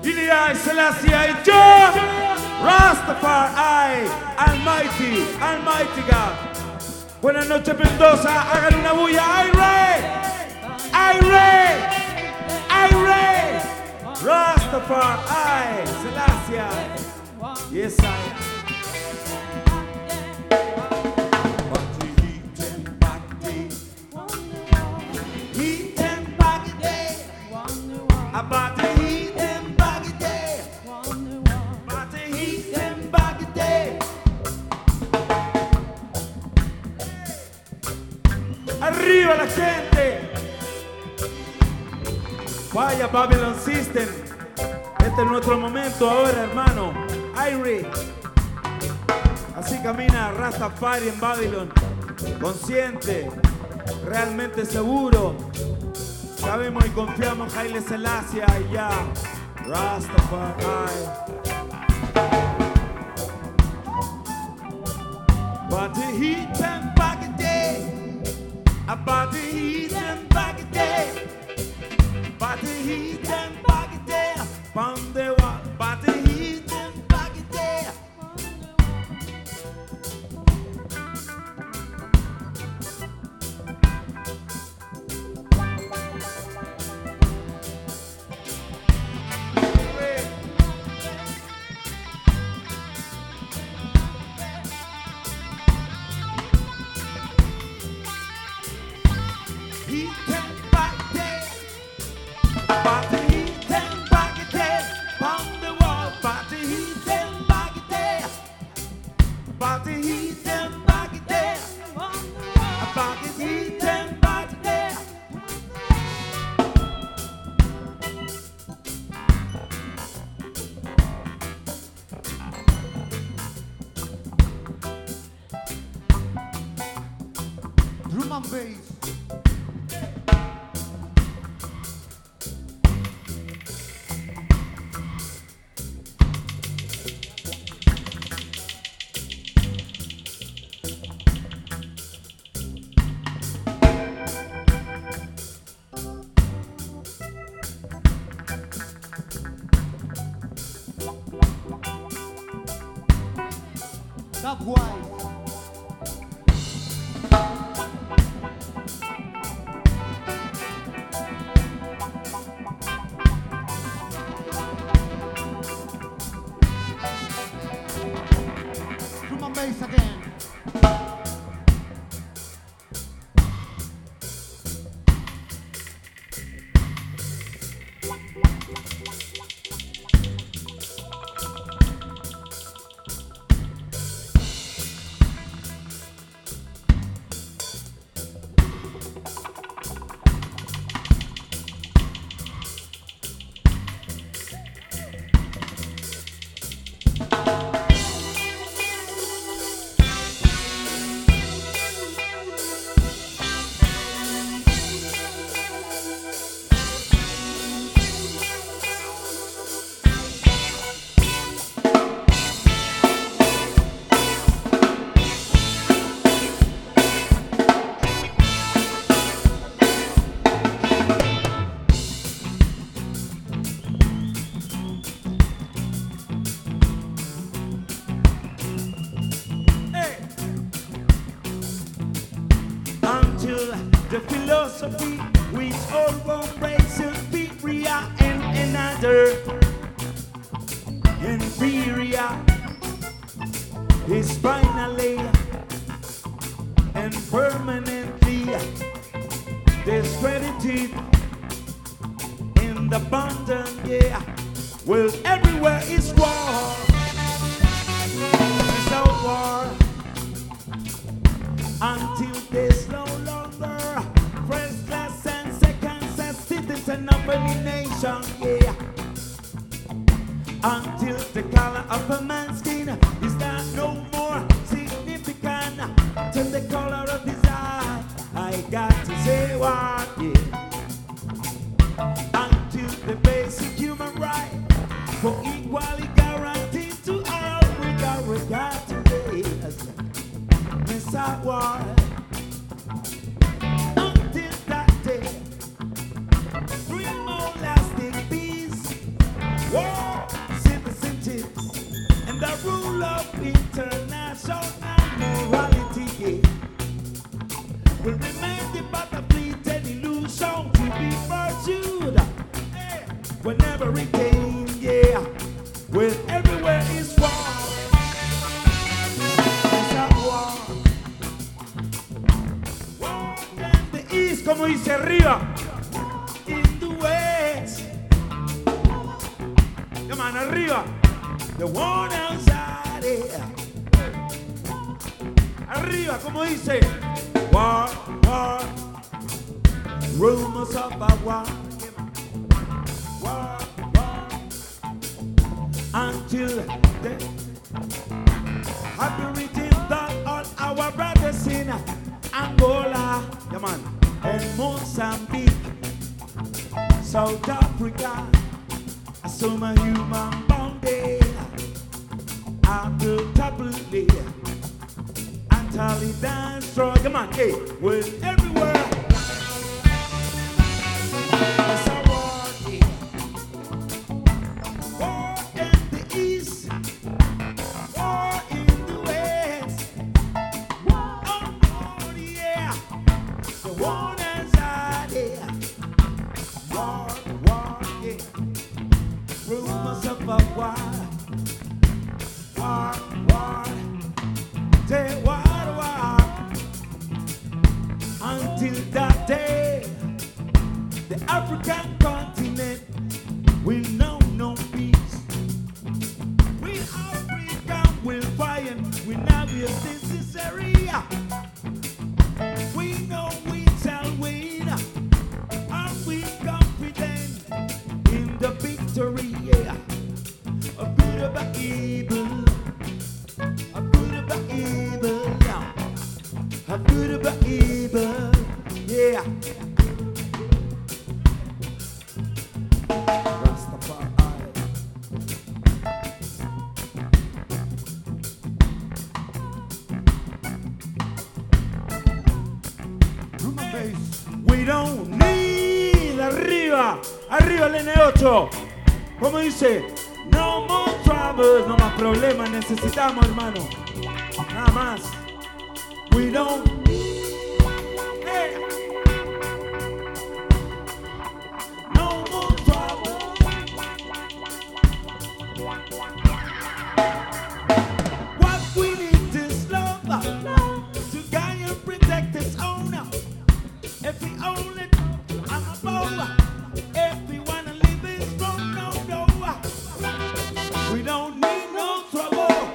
I, Selassie, I, Jah, Rastafari, Almighty, Almighty God. Buenas noches, Mendoza, hagan una bulla, Aire, Aire, Aire, Rastafari, Selassie, yes I am. About the heat and baggy day. About the heat and baggy day. Arriba la gente. Vaya Babylon System. Este es nuestro momento ahora, hermano. Irie. Así camina Rastafari en Babylon. Consciente. Realmente seguro. Sabemos y confiamos en Haile Selassie y ya, Rastafari. But the heat and baggy day, about the heat and baggy day, but the heat and baggy day, from the wall, but the heat and baggy day. Drum and bass. That's why. Drum and bass again. The philosophy which all one race superior and another inferior is finally and permanently discredited in the abundant, yeah. Well, everywhere is war. It's a war until there's no longer first class and second class citizen of any nation, yeah. Until the color of a man's skin is not no more significant than the color of his eye. I got to say what, yeah. Until the basic human right for equality guaranteed to all regard to race. Miss our war. Until that day, dream more lasting peace. War. whenever it came, yeah. Well, everywhere is war. It's a war. War in the east, como dice arriba. In the west. Come on, arriba. The war outside here. Arriba, como dice. War, war. Rumors of a war. War, war. Until then, I've been reading that all our brothers in Angola, yeah, man, and Mozambique, South Africa, I saw my human boundary, after Tabule, until it dance strong, come on, hey, well, everywhere. It's a war, yeah. War in the east, war in the west, oh yeah, the war inside here, war, yeah, rumors of a war, say war, until that day, the African continent will know no peace. We African will fight and we navigate this area. We know we shall win. Are we confident in the victory? Yeah. A good about evil. A good about evil. Yeah. A good about evil. Yeah. We don't need arriba, arriba el N8. Como dice, no more troubles, no más problemas necesitamos, hermano. Nada más. We don't need, hey. No more troubles. What we need is love to guide and protect His own. If we own it, I'm a bow. If we wanna live it strong, no. We don't need no trouble.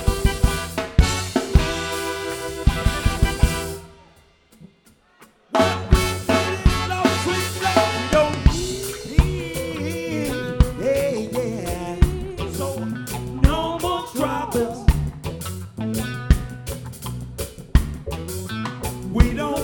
What we need is love, sweet love. We don't need, yeah. So no more troubles. We don't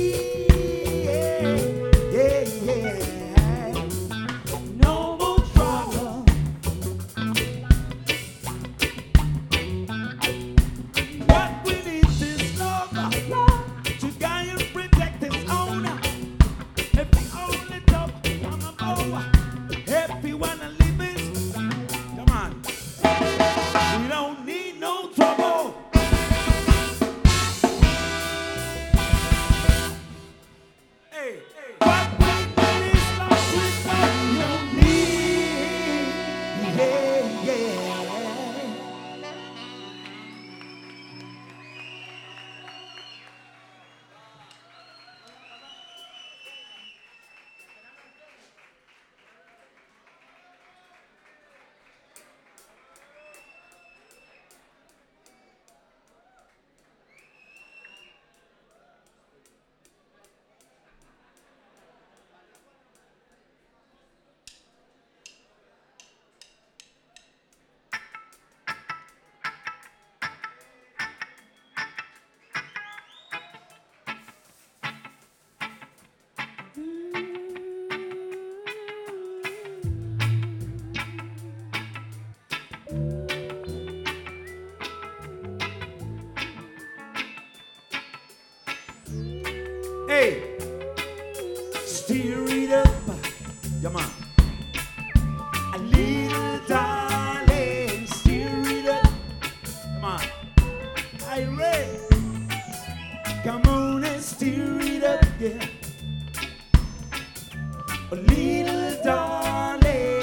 hey, steer it up, come on. A little darling, steer it up, come on. Irene, come on and steer it up, yeah. A little darling.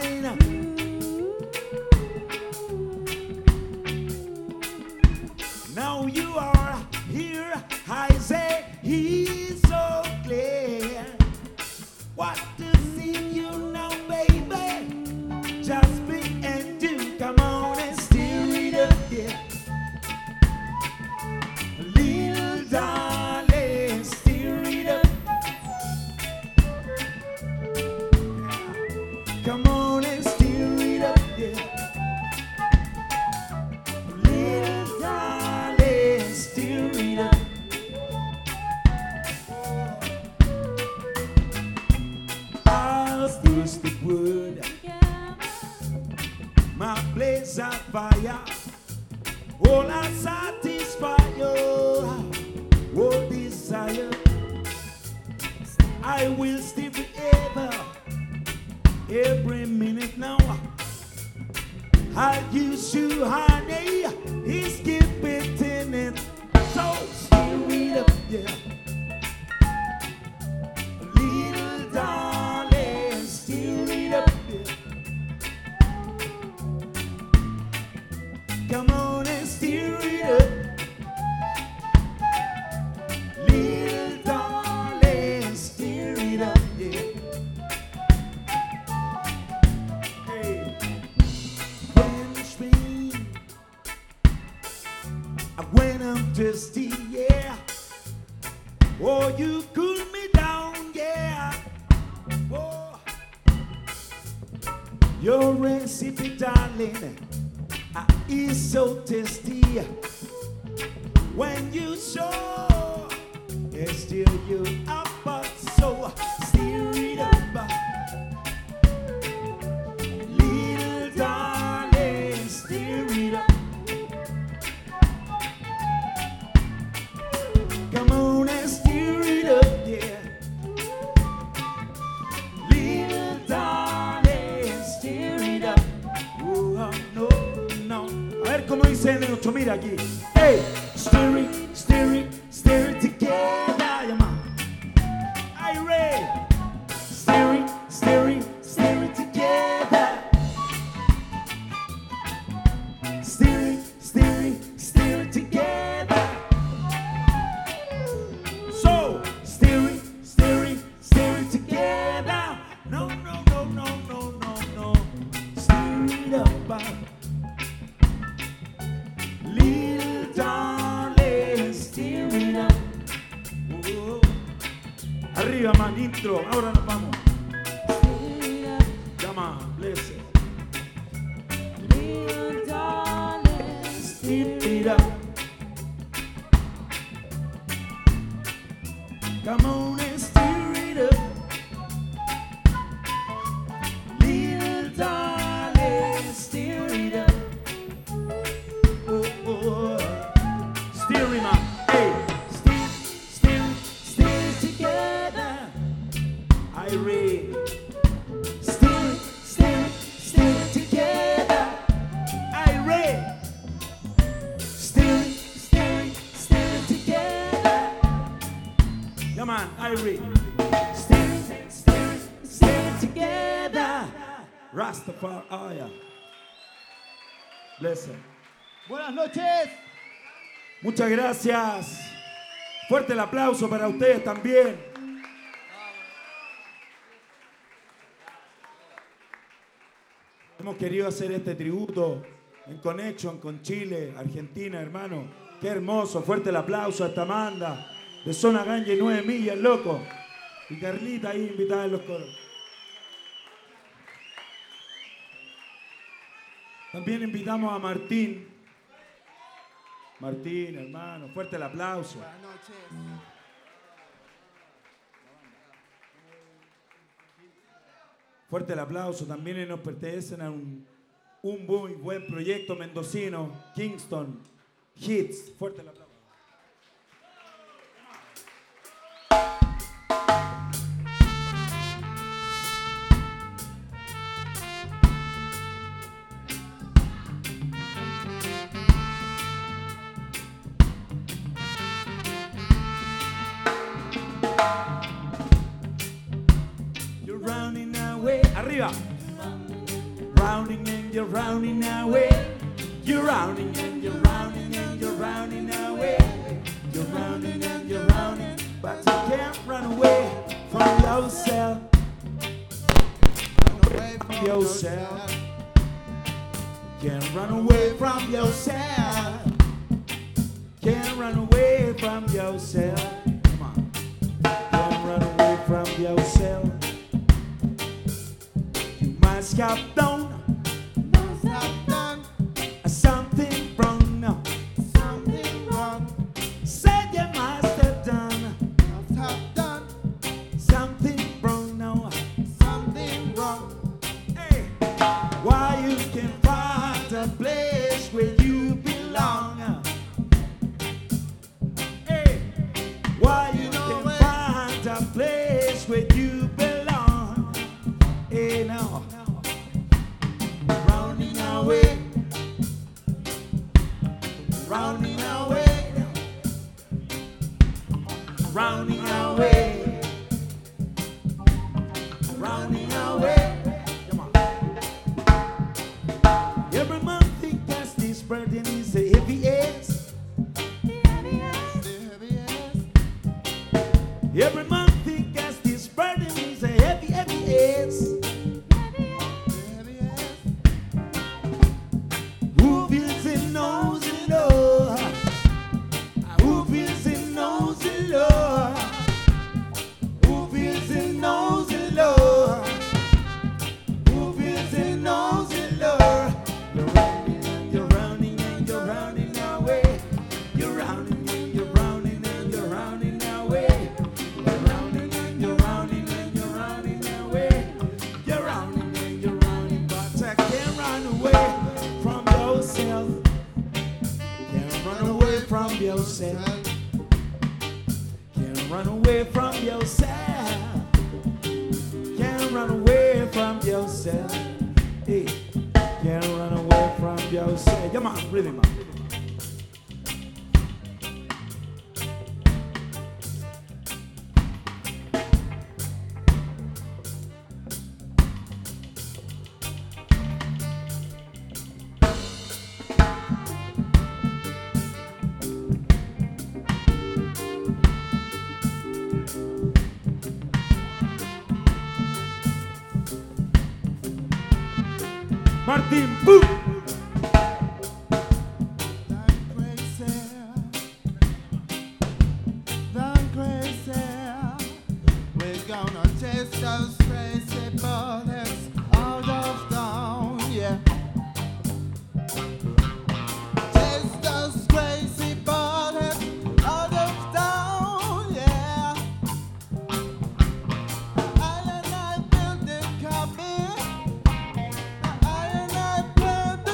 mine. Now you are here, I say he's so clear. What to see you now, baby? Just be and do, come on and steer it up, yeah. Little darling, steer it up. Come on and steer it up, yeah. Little darling, steer it up. I'll still stick wood. My blaze of fire. All I satisfy your all desire. I will stay forever. Every minute now, I'll use you, honey. He's keeping it. So steer it up, yeah. Little darling, steer it up, yeah. Come on and steer it up. Little darling, steer it up, yeah. When I'm thirsty, yeah. Oh, you cool me down, yeah. Oh, your recipe, darling, is so tasty. When you show, it's still you up, but so steer it up. Little darling, steer it up. Come on and steer it up, yeah. Little darling, steer it up. Oh, no, no. A ver cómo dice el 8000 aquí. Hey, steer it, steer it, steer it together, yeah, man. Irene. Steer it, steer it, steer it together. Steer it, steer it, steer it together. So, steer it, steer it, steer it together. No, no, no, no, no, no, no. Steer it up. Little darling, steer it up. Oh. Arriba, man, intro. Ahora nos vamos. Come on, bless it. Little darling, steer it up. Come on and steer it up. Little darling, steer it up. Oh, oh. Steer him up. Hey, steer, steer, steer together. Irene. Steer, steer, steer together. Irene. Steer, steer, steer together. Come on, Irene. Steer, steer, steer together. Rastafari. Oh, yeah. Bless him. Buenas noches. Muchas gracias. Fuerte el aplauso para ustedes también. Hemos querido hacer este tributo en Connection con Chile, Argentina, hermano. Qué hermoso. Fuerte el aplauso a esta banda de Zona Ganja y 9 millas, loco. Y Carlita ahí invitada en los coros. También invitamos a Martín. Martín, hermano, fuerte el aplauso. Buenas noches. Fuerte el aplauso. También nos pertenecen a un muy buen proyecto mendocino, Kingston Hits. Fuerte el aplauso. You're running away. Arriba. rounding and you're rounding away. You're rounding and you're rounding and you're rounding away. You're rounding and you're rounding, but you can't run away from yourself. Run away from Yourself. Can't run away from yourself. Can't run away from yourself. Come on. Can't run away from yourself. You must have done Must have done something wrong. No. something wrong. Said you must have done Must have done something wrong. No. something wrong. Hey. Why you can find a place where you belong. Hey. Why you can find a place where you belong. Hey, now. Rounding away. Rounding away. Rounding away. Rounding away. Come on. Every man think that's this burden is a heavy ass. The heaviest. Every man think that's this burden is a heavy ass. The heaviest. Who feels it knows it, Lord. Who feels it knows it, Lord. Who feels it knows it, Lord. Who feels it knows it, Lord. You're rounding and you're rounding and you're rounding away. You're rounding and you're rounding and you're rounding away. You're rounding and you're rounding and you're rounding away. You're rounding and you're rounding, but I can't run away from yourself. Can't run away from yourself. Can't run away from yourself. Can't run away from yourself. Hey, can't run away from yourself. Come on, rhythm up. Martin, boom! Done crazy. We're gonna chase those crazy bullets out of town, yeah. Chase those crazy bullets out of town, yeah. I built the cabin. I built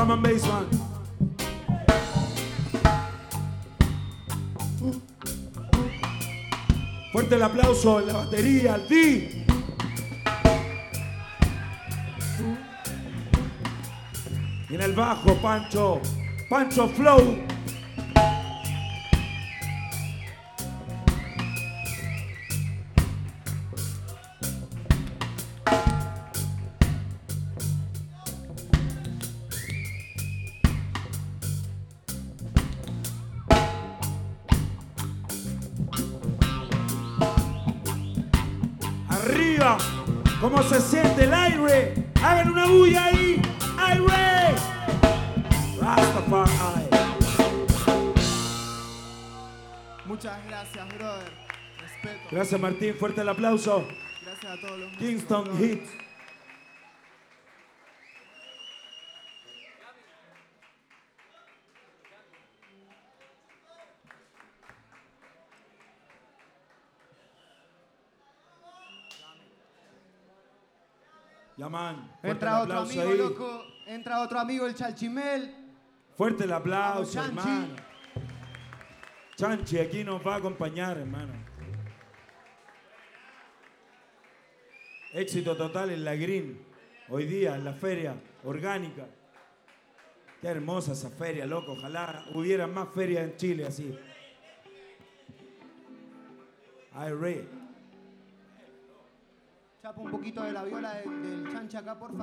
Drum and bass, man. Fuerte el aplauso en la batería, al D. Y en el bajo, Pancho Flow. Arriba, ¿cómo se siente el aire? Hagan una bulla ahí, aire. Rastafari. Muchas gracias, brother. Respeto. Gracias, Martín, fuerte el aplauso. Gracias a todos los músicos, Kingston brother. Hit. Ya, man. Fuerte Entra el otro aplauso amigo, ahí. loco. Entra otro amigo, el Chalchimel. Fuerte el aplauso, Vamos, Chanchi. hermano. Chanchi aquí nos va a acompañar, hermano. Éxito total en la Green. Hoy día, en la feria orgánica. Qué hermosa esa feria, loco. Ojalá hubiera más ferias en Chile así. Iré. Chapa un poquito de la viola del Chanchi acá, porfa.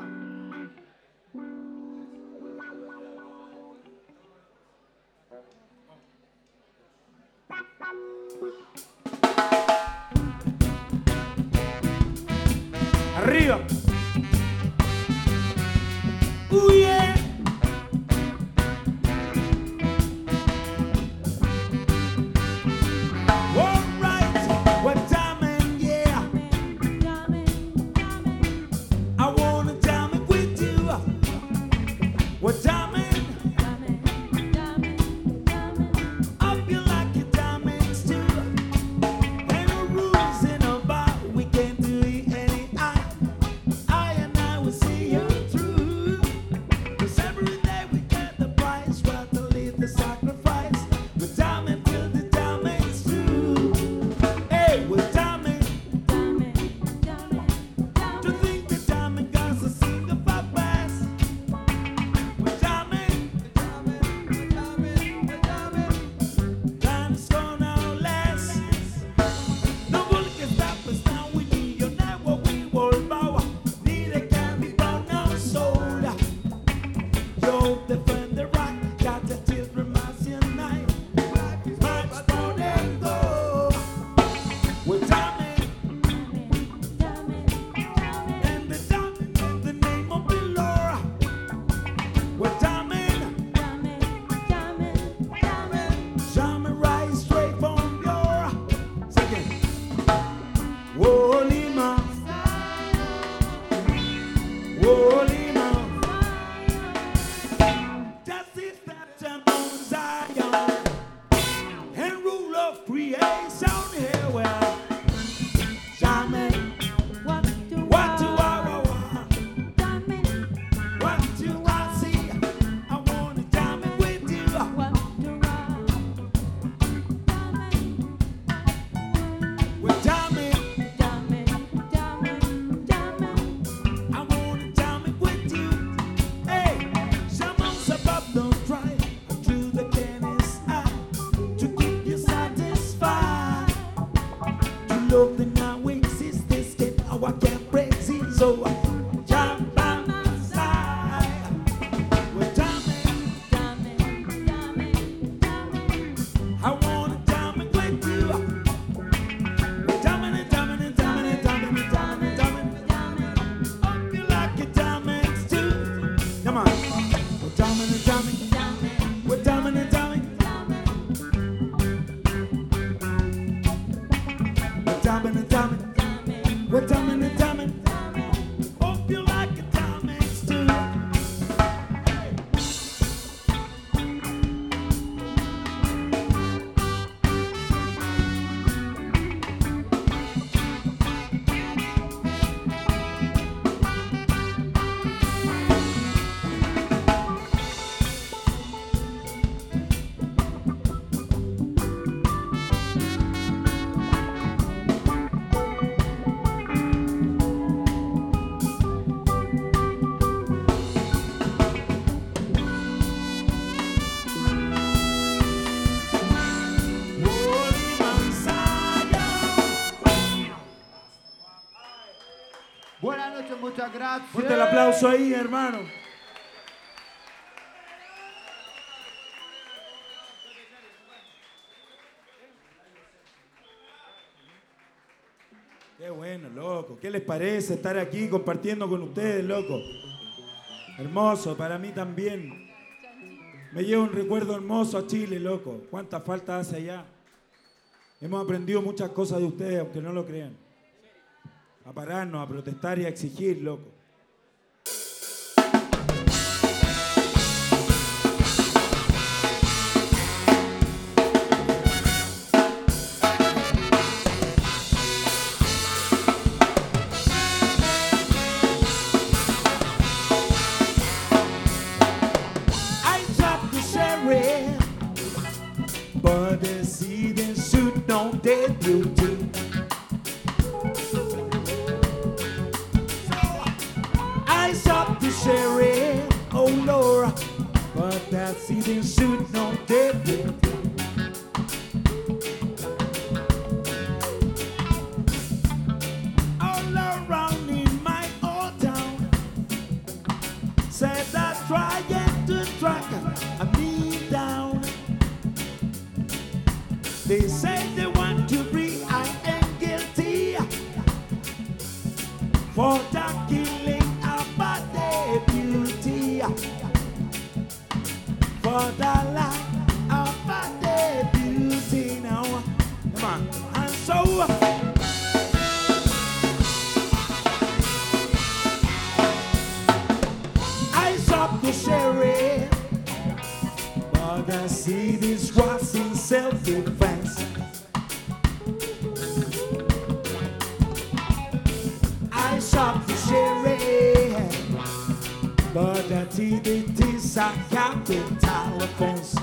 Arriba. Yeah. All right. What time and yeah. I wanna jam it with you. What time and I feel like you're diamonds too. Ain't no rules in a bar. We can't do it any I and I will see you through. 'Cause every day we get the price. What to leave the sacrifice. With diamond till the diamond's through. Hey, with diamond. To think the diamond guys are sing the purpose. With diamond. Time's gonna last. No one can stop us now. We need your network. We will bow. Need a candy brown now soda. Yo, defend the rock. Got the children marching night. March for them go. With diamond. And the diamond in the name of the Lord. With diamond. Diamond rise straight from your second. Holy man. Holy man. Justice that jump on Zion. And rule of creation here where diamond. What do I want? What do I see? I want a diamond with you. With diamond. I want a diamond with you. Hey, someone's above, don't try through the canvas eye to keep you satisfied. To love the now exist, this skin, how I can't break it. So I jump on my side. With diamond, I want a diamond with you. With diamond and diamond and diamond and diamond and diamond and diamond. I feel like a diamond too. Come on. With diamond and diamond. With diamond and diamond. With diamond and diamond. With diamond and diamond. Oh muchas gracias. Fuerte el aplauso ahí, hermano. Qué bueno, loco. ¿Qué les parece estar aquí compartiendo con ustedes, loco? Hermoso, para mí también. Me lleva un recuerdo hermoso a Chile, loco. ¿Cuánta falta hace allá? Hemos aprendido muchas cosas de ustedes, aunque no lo crean. A pararnos, a protestar y a exigir, loco. But the seething suit don't dead beauty. I shot the sheriff, oh Lord, but that seething suit don't dead beauty. All around in my old town, said that trying to track me down. They say they want to bring I am guilty for the killing of body beauty, for the lack of body beauty. Now, come on, and so I shot the sheriff. But I see this was in self-defense. I shot the sheriff, but I see it is a capital offense.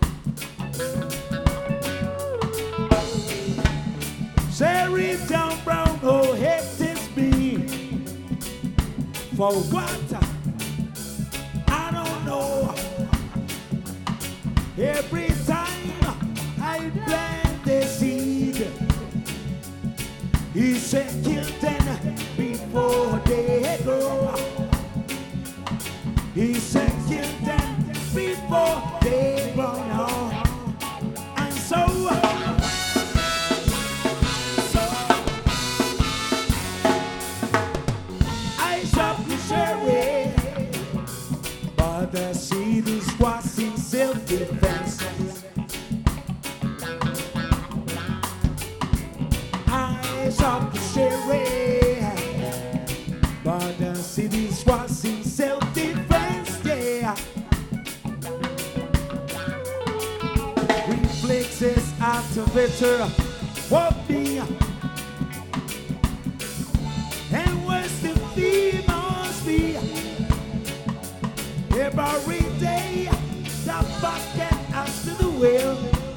Sheriff John Brown, oh, hates me for what? I don't know. Every time I plant the seed, he said kill them before they grow. He said kill them before they grow. And so I shot the sheriff, but the seed is was in self-defense. I shot the sheriff, but the city was in self-defense, yeah. Reflexes activator, what me? And where's the fee must be? Every day, the bucket after the wheel.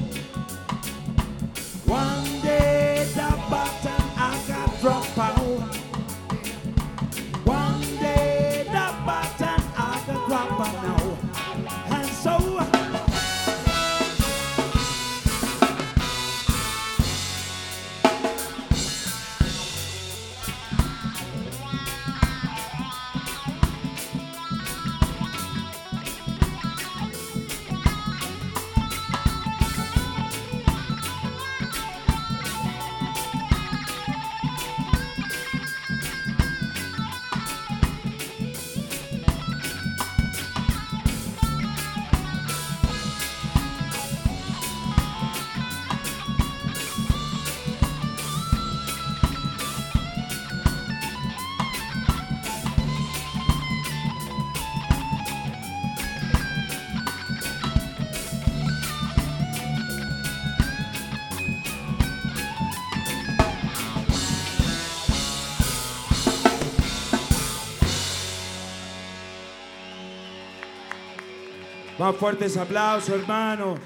One day, the button I got drop out. One day, the button I got drop out now. And so, más fuertes aplausos, hermano.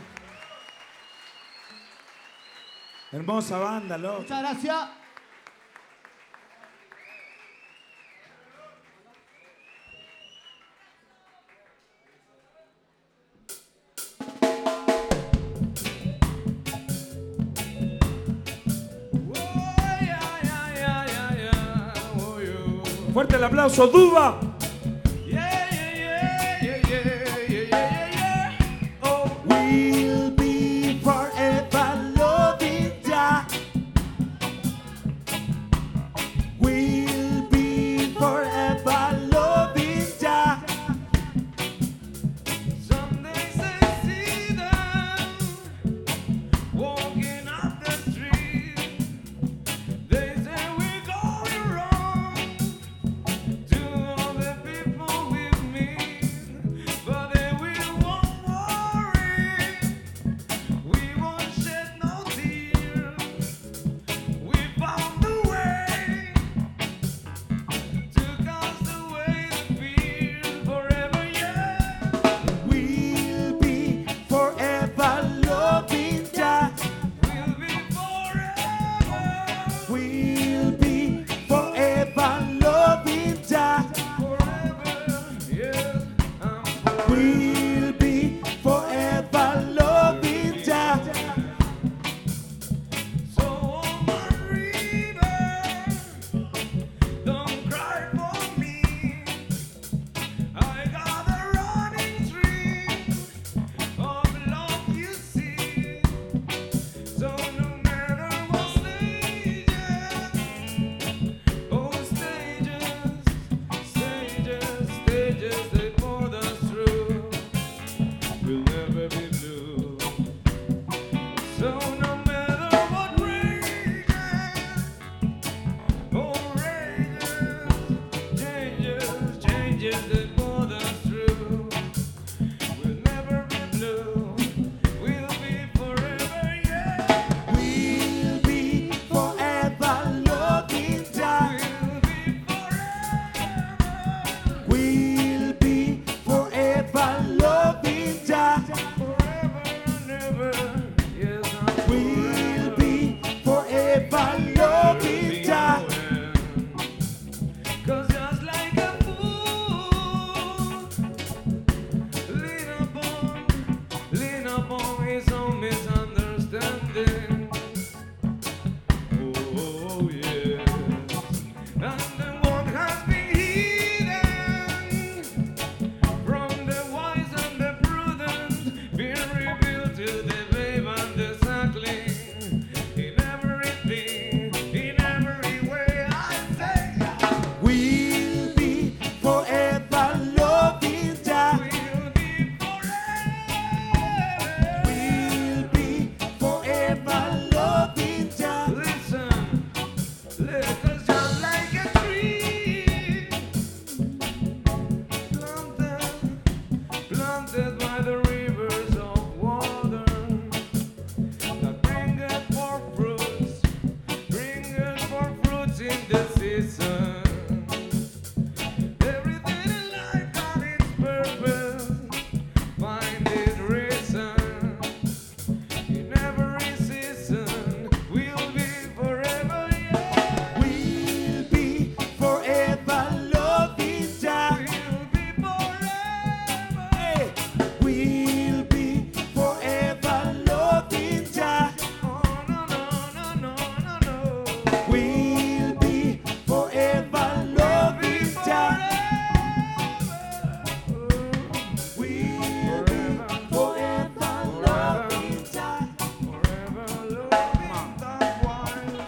Hermosa banda, loco. Muchas gracias. Fuerte Fuerte el aplauso, Duba. We'll be forever loving ya. We'll be forever loving ya. Some days I see them walking up the street. They say we're going wrong to all the people we meet, but they won't worry. We won't shed no tears. We found the way to cast away the fear forever, yeah. We'll be forever loving ya. We'll be forever, We'll be forever loving ya. forever, yes, I'm We'll be forever loving ya. So on my river, don't cry for me. I got a running stream of love, you see. So no matter what stages they pulled us through, we'll never be blue. So no matter what rages, changes that pulled us through, we'll never be blue. We'll be forever, yeah. We'll be forever loving ya. We'll be forever, We'll be forever loving ya. forever and ever. Yes, I'm We'll be forever loving ya. 'Cause just like a fool, lean upon his own misunderstanding. Oh, yes. And the one has been hidden from the wise and the prudent, being revealed to the babe and the suckling. In everything, in every way, I say, We'll be forever loving ya. we'll be forever. We'll be forever loving ya. Listen, cause just like a tree planted by the rivers of water, that bringeth forth fruits in the season. Everything in life got its purpose, find its reason. In every season, we'll be forever, yeah. We'll be forever loving ya. We'll be forever. Hey. We'll be forever loving ya. Oh, no, no, no, no, no, no. We'll be forever loving ya. We'll be forever loving ya. Forever loving that wild,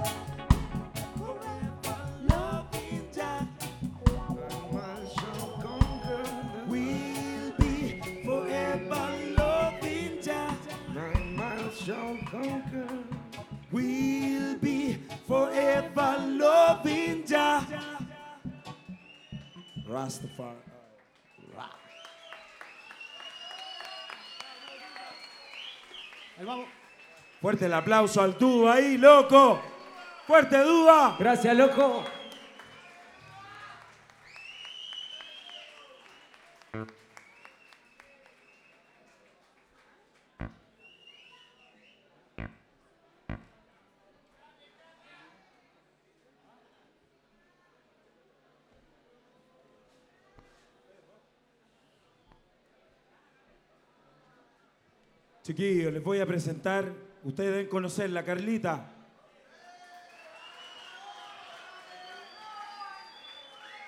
Forever loving ya. that man shall conquer. We'll be forever loving ya. That man shall conquer. We'll be forever loving ya. Rastafari. Ahí vamos. Fuerte el aplauso al Duba ahí, loco. Fuerte, Duba. Gracias, loco. Chiquillos, les voy a presentar. Ustedes deben conocerla, Carlita.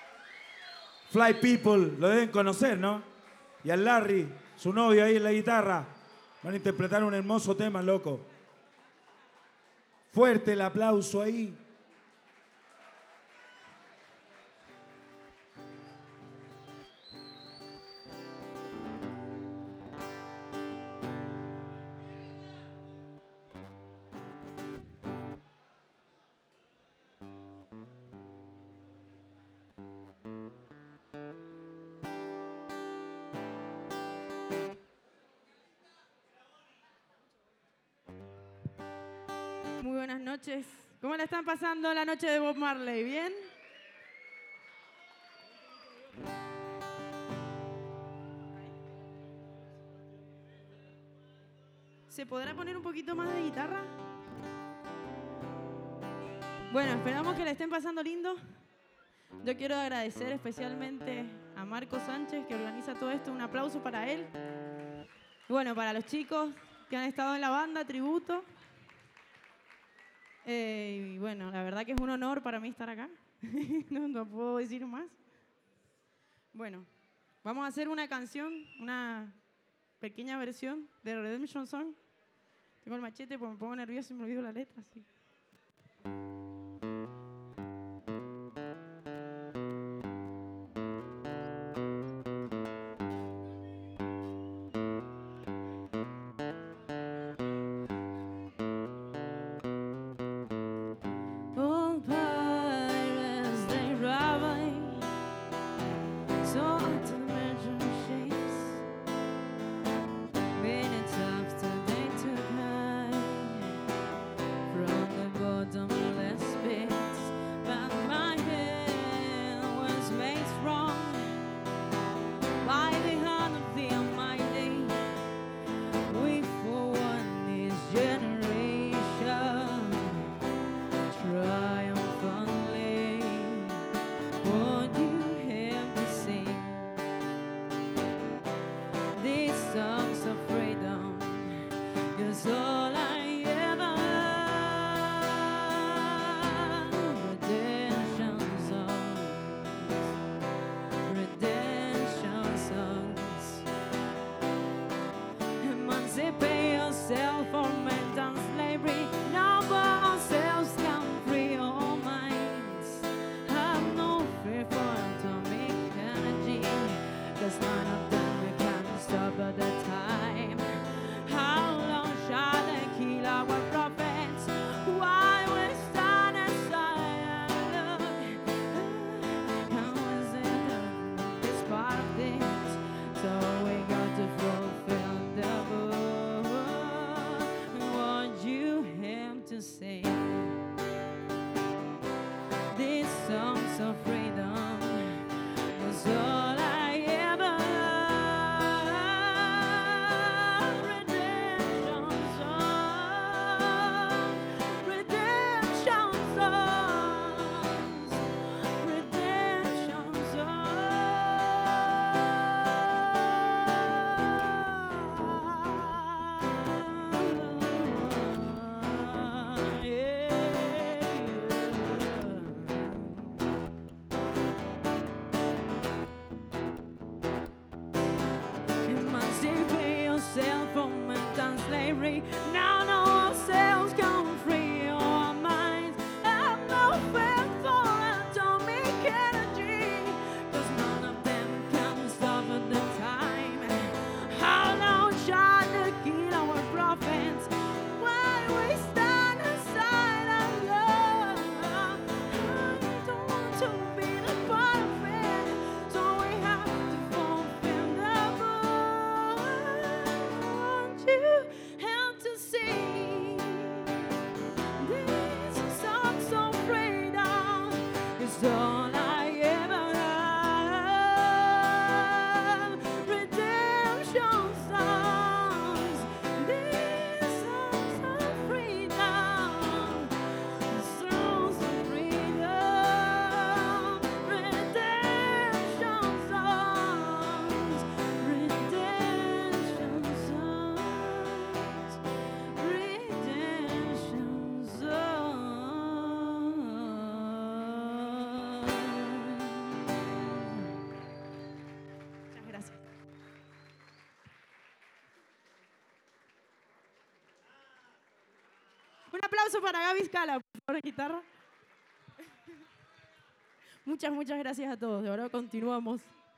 Fly People, lo deben conocer, ¿no? Y al Larry, su novio ahí en la guitarra. Van a interpretar un hermoso tema, loco. Fuerte el aplauso ahí. Muy buenas noches. ¿Cómo la están pasando la noche de Bob Marley? ¿Bien? ¿Se podrá poner un poquito más de guitarra? Bueno, esperamos que la estén pasando lindo. Yo quiero agradecer especialmente a Marco Sánchez, que organiza todo esto. Un aplauso para él. Y bueno, para los chicos que han estado en la banda, tributo. Y bueno, la verdad que es un honor para mí estar acá. No puedo decir más. Bueno, vamos a hacer una canción, una pequeña versión de Redemption Song. Tengo el machete porque me pongo nervioso y me olvido la letra. Así. Now no ourselves come free our minds. I'm no fair for atomic energy, 'cause none of them can stop at the time. How long shall they kill our prophets while we stand aside and love? I don't want to be the part of it, so we have to fulfill the book. You have to aplauso para Gaby Scala, por guitarra. Muchas gracias a todos. De ahora continuamos.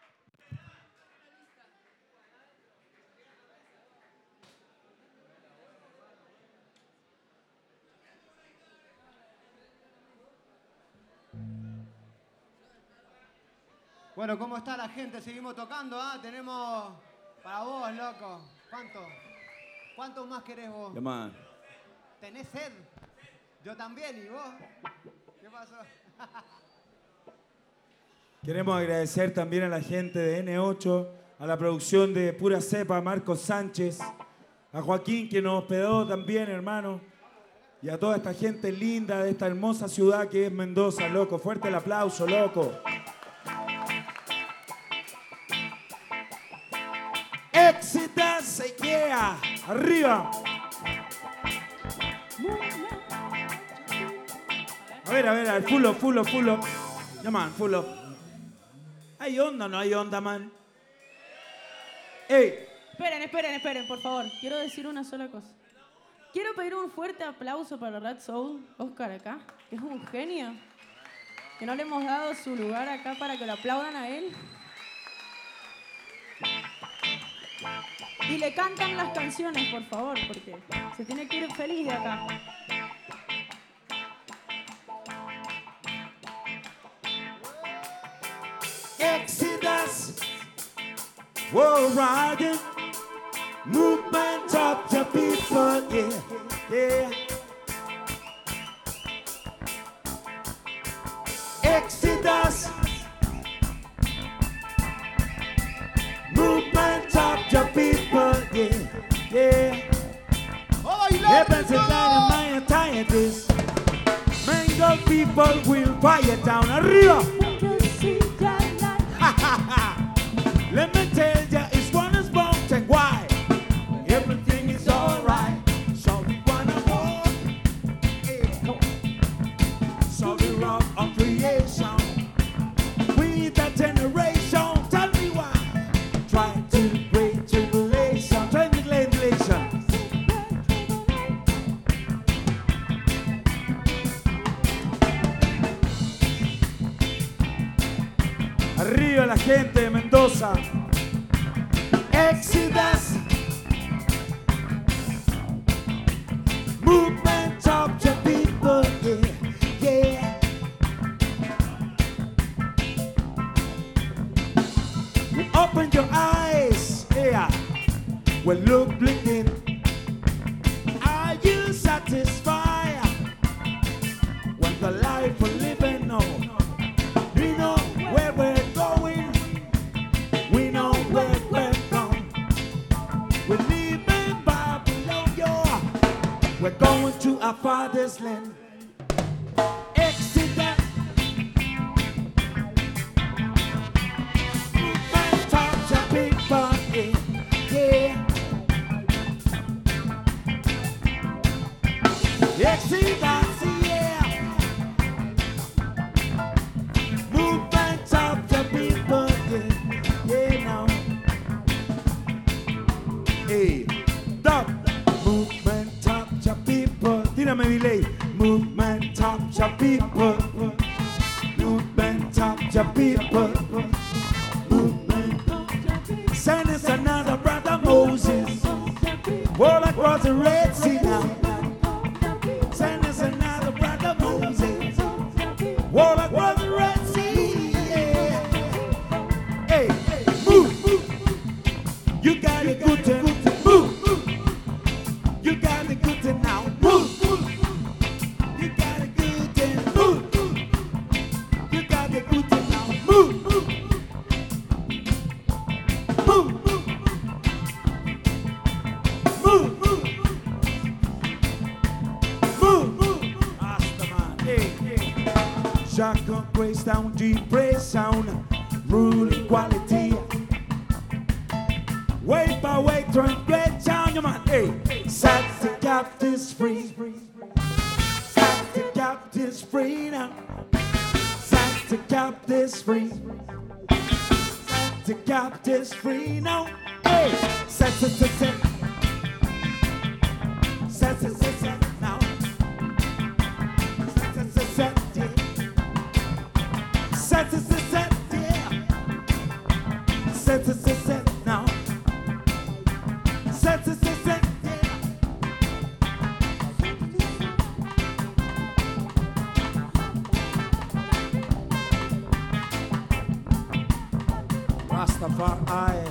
Bueno, ¿cómo está la gente? Seguimos tocando, ¿ah? Tenemos para vos, loco. ¿Cuántos más querés vos? Yeah, man. ¿Tenés sed? Yo también, ¿y vos? ¿Qué pasó? Queremos agradecer también a la gente de N8, a la producción de Pura Cepa, Marcos Sánchez, a Joaquín que nos hospedó también, hermano, y a toda esta gente linda de esta hermosa ciudad que es Mendoza, loco. Fuerte el aplauso, loco. Éxitos, yeah, arriba. A ver, full up. Ya, man, full up. ¿Hay onda o no hay onda, man? ¡Ey! Esperen, por favor. Quiero decir una sola cosa. Quiero pedir un fuerte aplauso para Rat Soul, Oscar acá, que es un genio. Que no le hemos dado su lugar acá para que lo aplaudan a él. Y le cantan las canciones, por favor, porque se tiene que ir feliz de acá. Exodus, world riding, movement of the people, yeah. Exodus, movement of the people, yeah. Heavens and light my entities. Mango people will fire down, arriba. Let me tell ya, it's one is wrong and why everything is alright. So we wanna walk, so the rock of creation. We the generation, tell me why. Try to break tribulation, tribulation. Arriba la gente de Mendoza. Exodus, movement of the people, yeah. Open your eyes, yeah. Well, look blinking. Are you satisfied with the life we're living? No. We know where we're going. We know where we're going. We're leaving Babylon, yeah. We're going to our father's land. Exodus. Movement of the people, yeah. Exodus, yeah. Movement of the people, yeah, now. Hey, stop. Movement of the people. Tírame delay. Movement of the people. Movement of the people. Movement. Send us another brother Moses. War across the Red Sea now. Send us another brother Moses. War across the Red Sea. Yeah. Hey, move. You got it good to move. You got it good to now. Move. You got it good to move. You got it good to now. Move. Move. Move. Move. Hasta man. Hey, hey. Shotgun praise down, deep praise sound, ruling quality. Wait by way, turn great sound, come on, hey. Set the captives free. Set the captives free now. Set the captives free. Set the captives free now. Hey, set. Set now. Set, set, set, set, now. Set, set, set, set, Rastafari.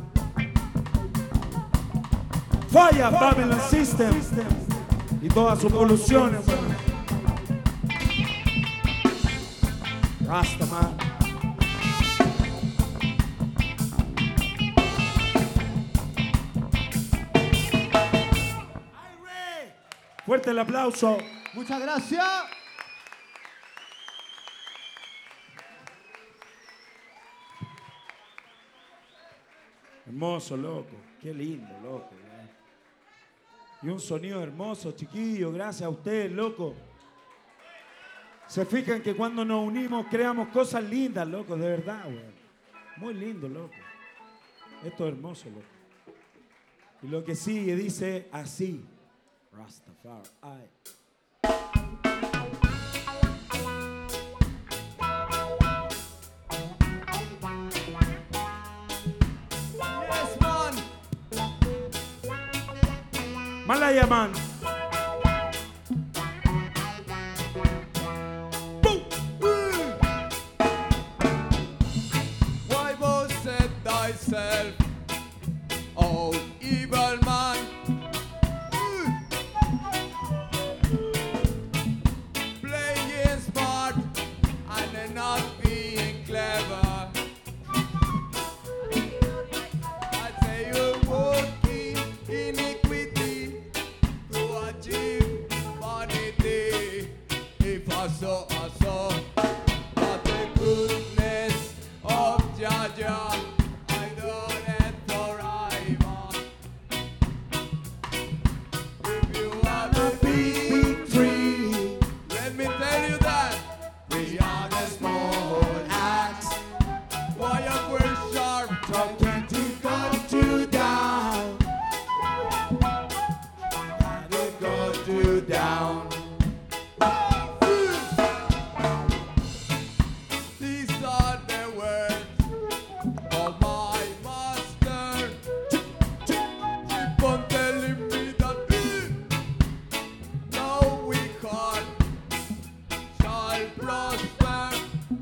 Fire Babylon System y todas sus evoluciones. Rastaman. Fuerte el aplauso. Muchas gracias. Hermoso, loco. Qué lindo, loco. Y un sonido hermoso, chiquillo. Gracias a ustedes, loco. Se fijan que cuando nos unimos creamos cosas lindas, loco. De verdad, güey. Muy lindo, loco. Esto es hermoso, loco. Y lo que sigue dice así. Rastafari. Yes, man. Malaya Man. Why boast thyself, oh evil man? Playing smart and then not being clever. I say you're working iniquity to achieve vanity. If I saw, but the goodness of Jaja, I don't have forever. If you are the big tree, let me tell you that we are the small axe. Why are we sharp? Talking to cut you down. To cut you down. These are the words of my master. Keep on telling me that no weak heart shall prosper.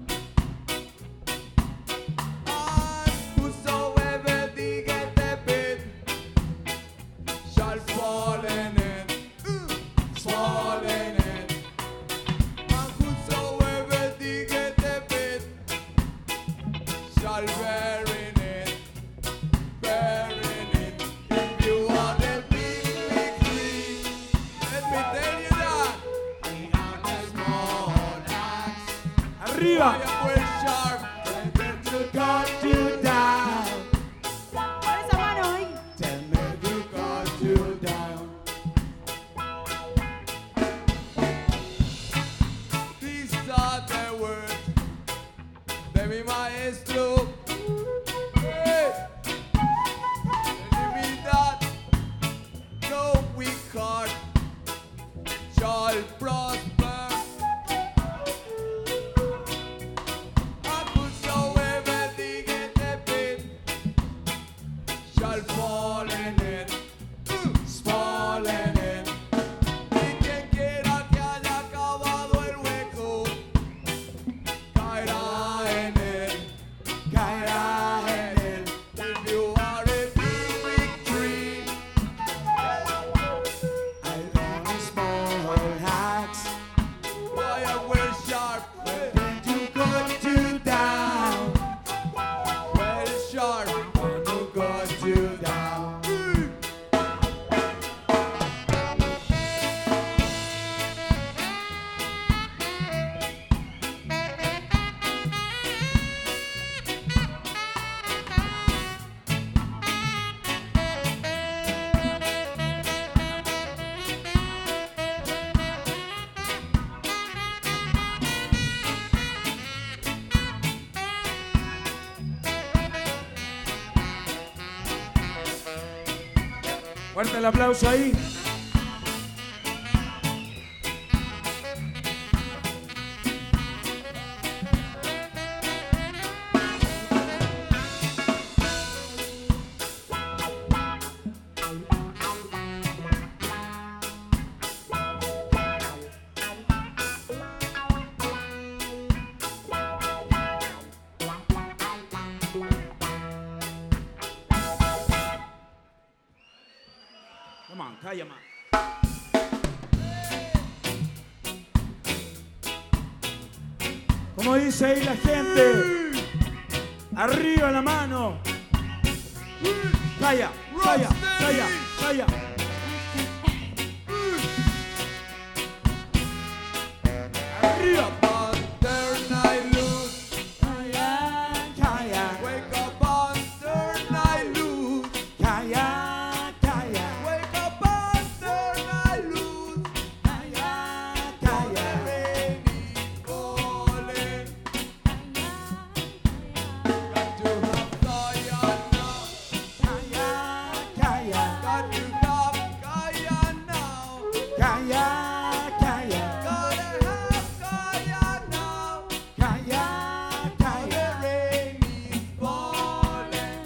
And whosoever diggeth a pit shall fall in it, fall in it. And whosoever diggeth a pit shall bear in it, bear in it. If you are the big tree, let me tell you that we are the small axe. Arriba. I am sharp, and to cut you down. Por esa mano ahí. Tell me to cut you down. These are the words de mi maestro. Hey. Telling me that no weak heart shall prosper. And whosoever diggeth a pit shall fall in it, fall in it. Y quien quiera que haya acabado el hueco, caerá en él, caerá en él. If you are a big tree, I am a small axe. Why I wear sharp, then to cut you down. Well sharp, when to cut you down. Fuerte el aplauso ahí. Come on, calla más. Como dice ahí la gente, arriba la mano. Calla, calla, calla, calla. Arriba. Turn I lose. Calla, calla, Wake up on turn I lose. calla, calla, Wake up on turn I lose. calla, The calla. rain is falling. Got to have fire now. Calla, calla, Got to have fire now. calla, calla, Gotta have fire now. calla, The calla. rain is falling.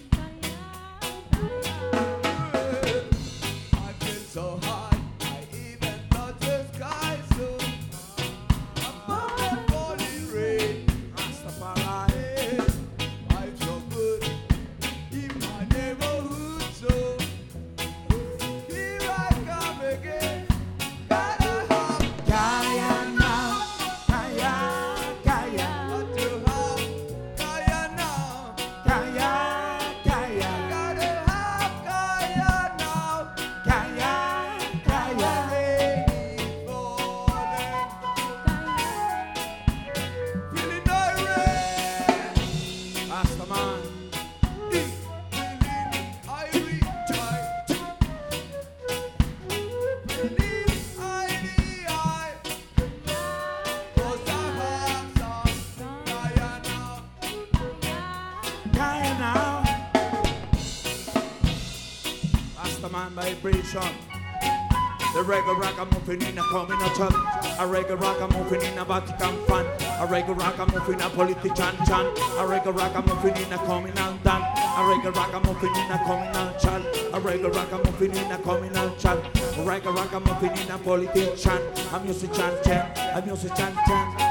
I feel so high, I even touch the sky soon. Above the falling rain, Rastafari. I'm so good in my neighborhood. So here I come again. Gotta have, Calla now, calla, calla, got to have fire now. calla, calla, Gotta have fire now. calla, calla. Rain is falling. Feeling irate. Rastaman. Calla now. Rastaman vibration. The reggae ragamuffin in a coming a chat. A reggae ragamuffin in a Vatican fan. A reggae ragamuffin a politician chan. A reggae ragamuffin in a communal dan. A reggae ragamuffin in a communal chat. A reggae ragamuffin in a communal chat. A reggae ragamuffin in a politician. A musician chan. A musician chan.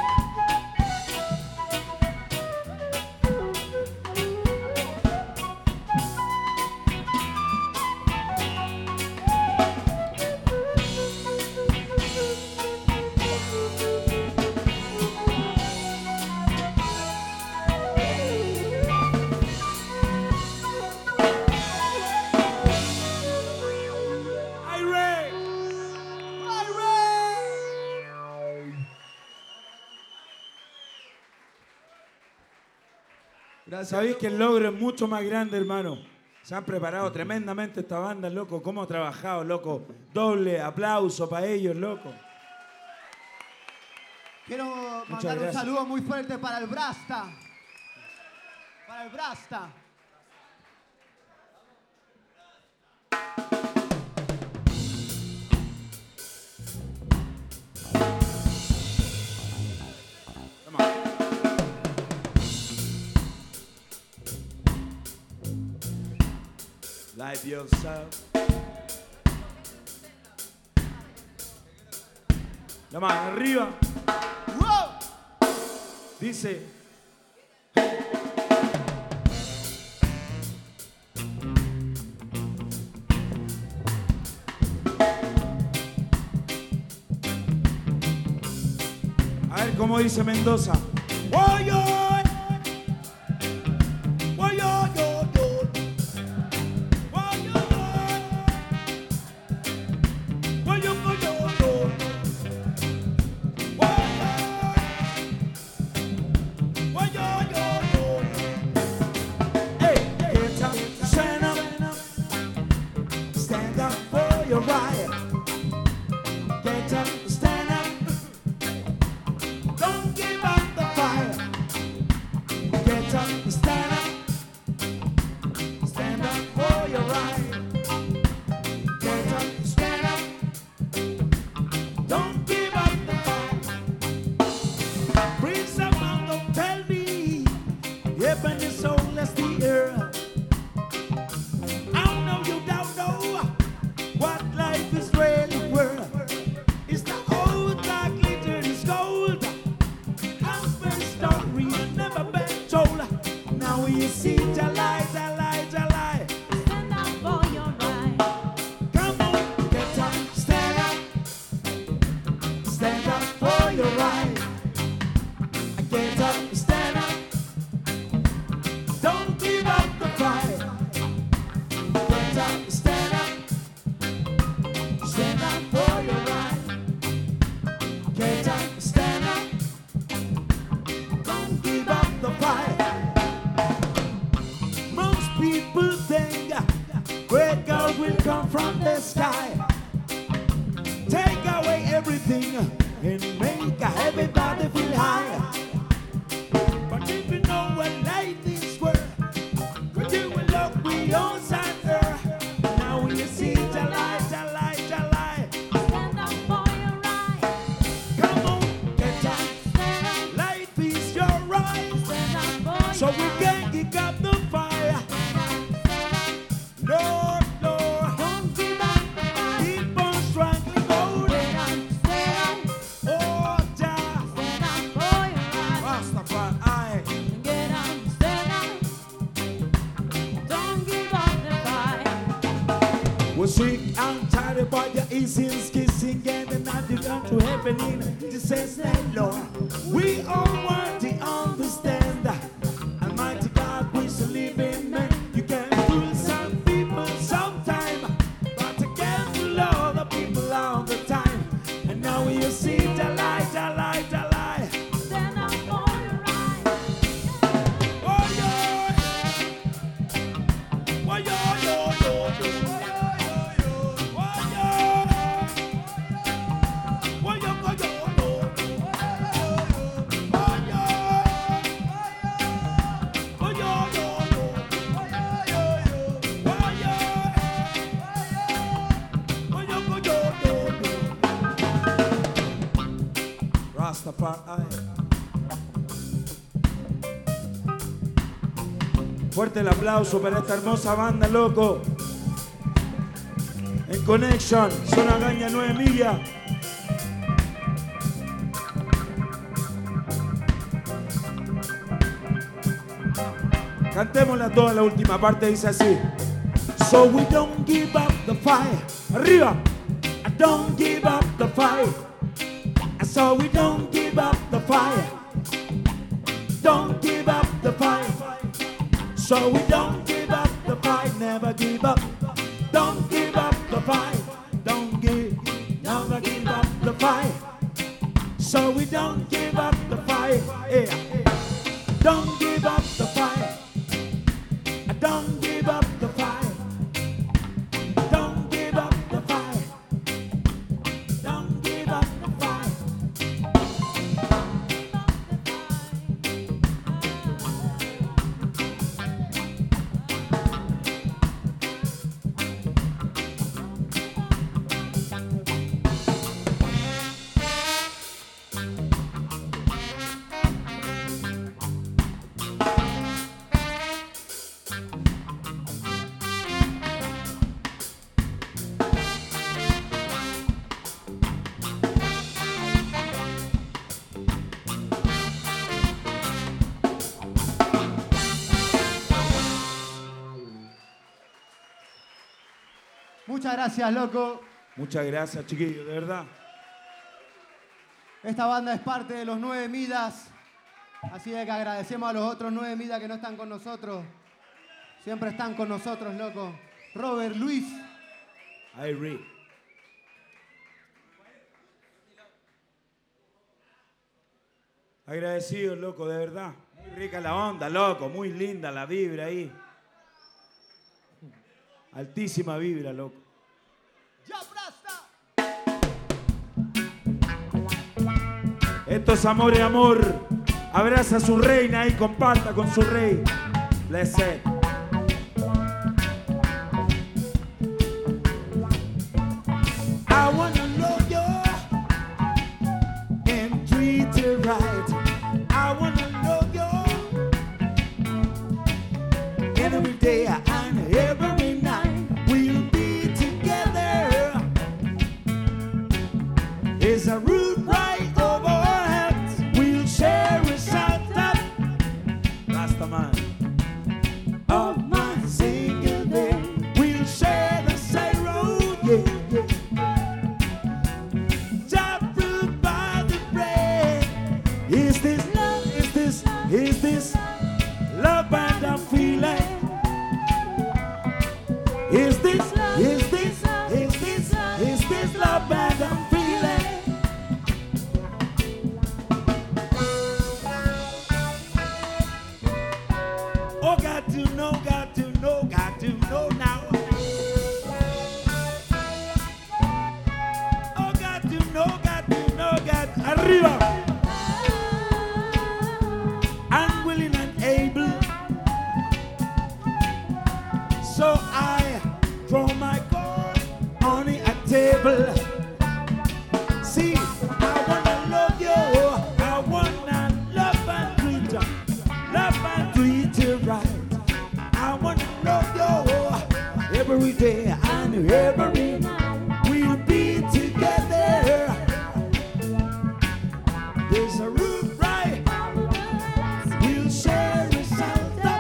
Gracias. Sabéis que el logro es mucho más grande, hermano. Se han preparado tremendamente esta banda, loco. ¿Cómo ha trabajado, loco? Doble aplauso para ellos, loco. Quiero mandar un gracias. saludo muy fuerte para el Brasta. Para el Brasta. Come on. Live yourself. La mano arriba. ¡Wow! Dice. A ver cómo dice Mendoza. Oy, oy. Oy, oy, oy, oy. Oy, oy, oy. Oy, oy, oy, oy. Oy, oy, oy, oy. Hey, get up, stand up for your right. Get up, stand up. Don't give up the fire. Get up, stand up for your right. Get up, stand up. Don't give up the fight. Bring someone, don't tell me. Open your soul, let's the earth. I know you don't know what life is really worth. It's the old dark glitter is gold. Our story never been told. Now we see the light, the light, the light. Stand up for your right. Come on, from the sky. Take away everything and make everybody feel high. But if you know what life is worth, could you will look beyond earth? Now you see the light, the light, the light. Stand up for your right. Come on, get up. Stand up, Life is your right. stand up for So your we right. can kick up the fire. Lord, Lord, Don't give up the fight. keep on struggling on. Get up, stand up, Oh, Jah, stand up for your right. Rastafari. Get up, stand up. Don't give up the fight. We're sick and tired about your easing, kissing, and not you come to heaven in Jesus' name, Lord. We all want to understand that Almighty God, we shall live in man. You can fool some people sometime, but you can't fool all the people all the time. And now you see the light, the light, the light. Stand up for your right. Oh, yeah. Oh, yeah, yeah, yeah, yeah. Rastafari. Fuerte el aplauso para esta hermosa banda, loco. En Connection, zona Gaña 9 millas. Cantémosla toda la última parte, dice así. So we don't give up the fight. Arriba. I don't give up the fight. So we don't give up the fight. Don't give up the fight. So we don't give up the fight. Never give up. Don't give up the fight. Never give up the fight. So we don't give up the fight. Yeah. Don't give up the fight. Don't give up the fight. Don't give up the fight. Don't give up the fight. Muchas gracias, loco. Muchas gracias, chiquillos, de verdad. Esta banda es parte de los 9 Midas. Así que agradecemos a los otros 9 Midas que no están con nosotros. Siempre están con nosotros, loco. Robert, Luis. Irie. Agradecido, loco, de verdad. Muy rica la onda, loco. Muy linda la vibra ahí. Altísima vibra, loco. ¡Ya, Brasta! Esto es amor y amor. Abraza a su reina y comparta con su rey. Blessed. I wanna know you and treat you right. I wanna know you every day and every night. We'll be together. It's a root right over our heads. We'll share a shelter. Rastaman. Of my single day. We'll share the same road. Yeah, yeah. Just fruit by the bread. Is this love? Is this love and I'm feeling? Is this love and I'm feeling? Oh, got to know now. Arriba. I'm willing and able. So I throw my card on the table. See, I wanna love you. I wanna love and treat you. Love and treat you right. I wanna love you every day and every night. We'll be together. There's a roof right. We'll share a shelter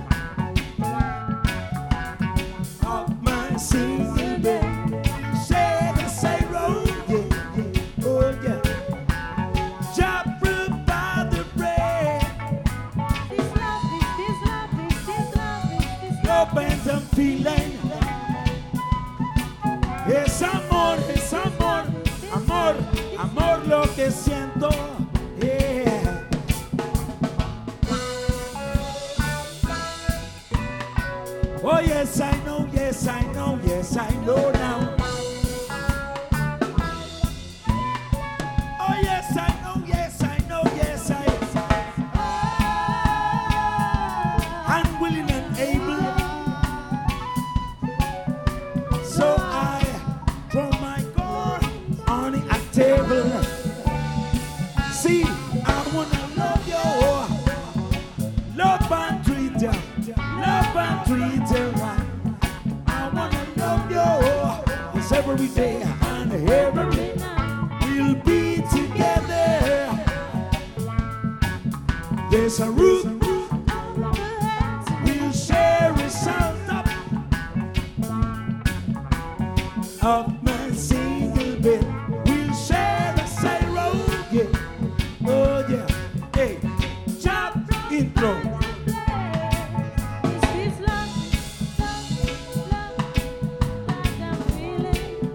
of my single bed. Share the same road, yeah, oh yeah. Job fruit by the bread. This love, Love and I'm feeling. Es amor, amor, amor lo que siento. Yeah. Oh yes, I know, yes, I know, yes, I know now. Oh yes, I know, yes, I know, yes, I'm willing and able. So I throw my card on the table. See, I wanna love you, love and treat you, love and treat you right. I wanna love you, it's every day and every night. We'll be together. There's a roof, we'll share a shelter of my single bed. We'll share the same road, yeah. Oh yeah, hey, job intro. this love that I'm feeling.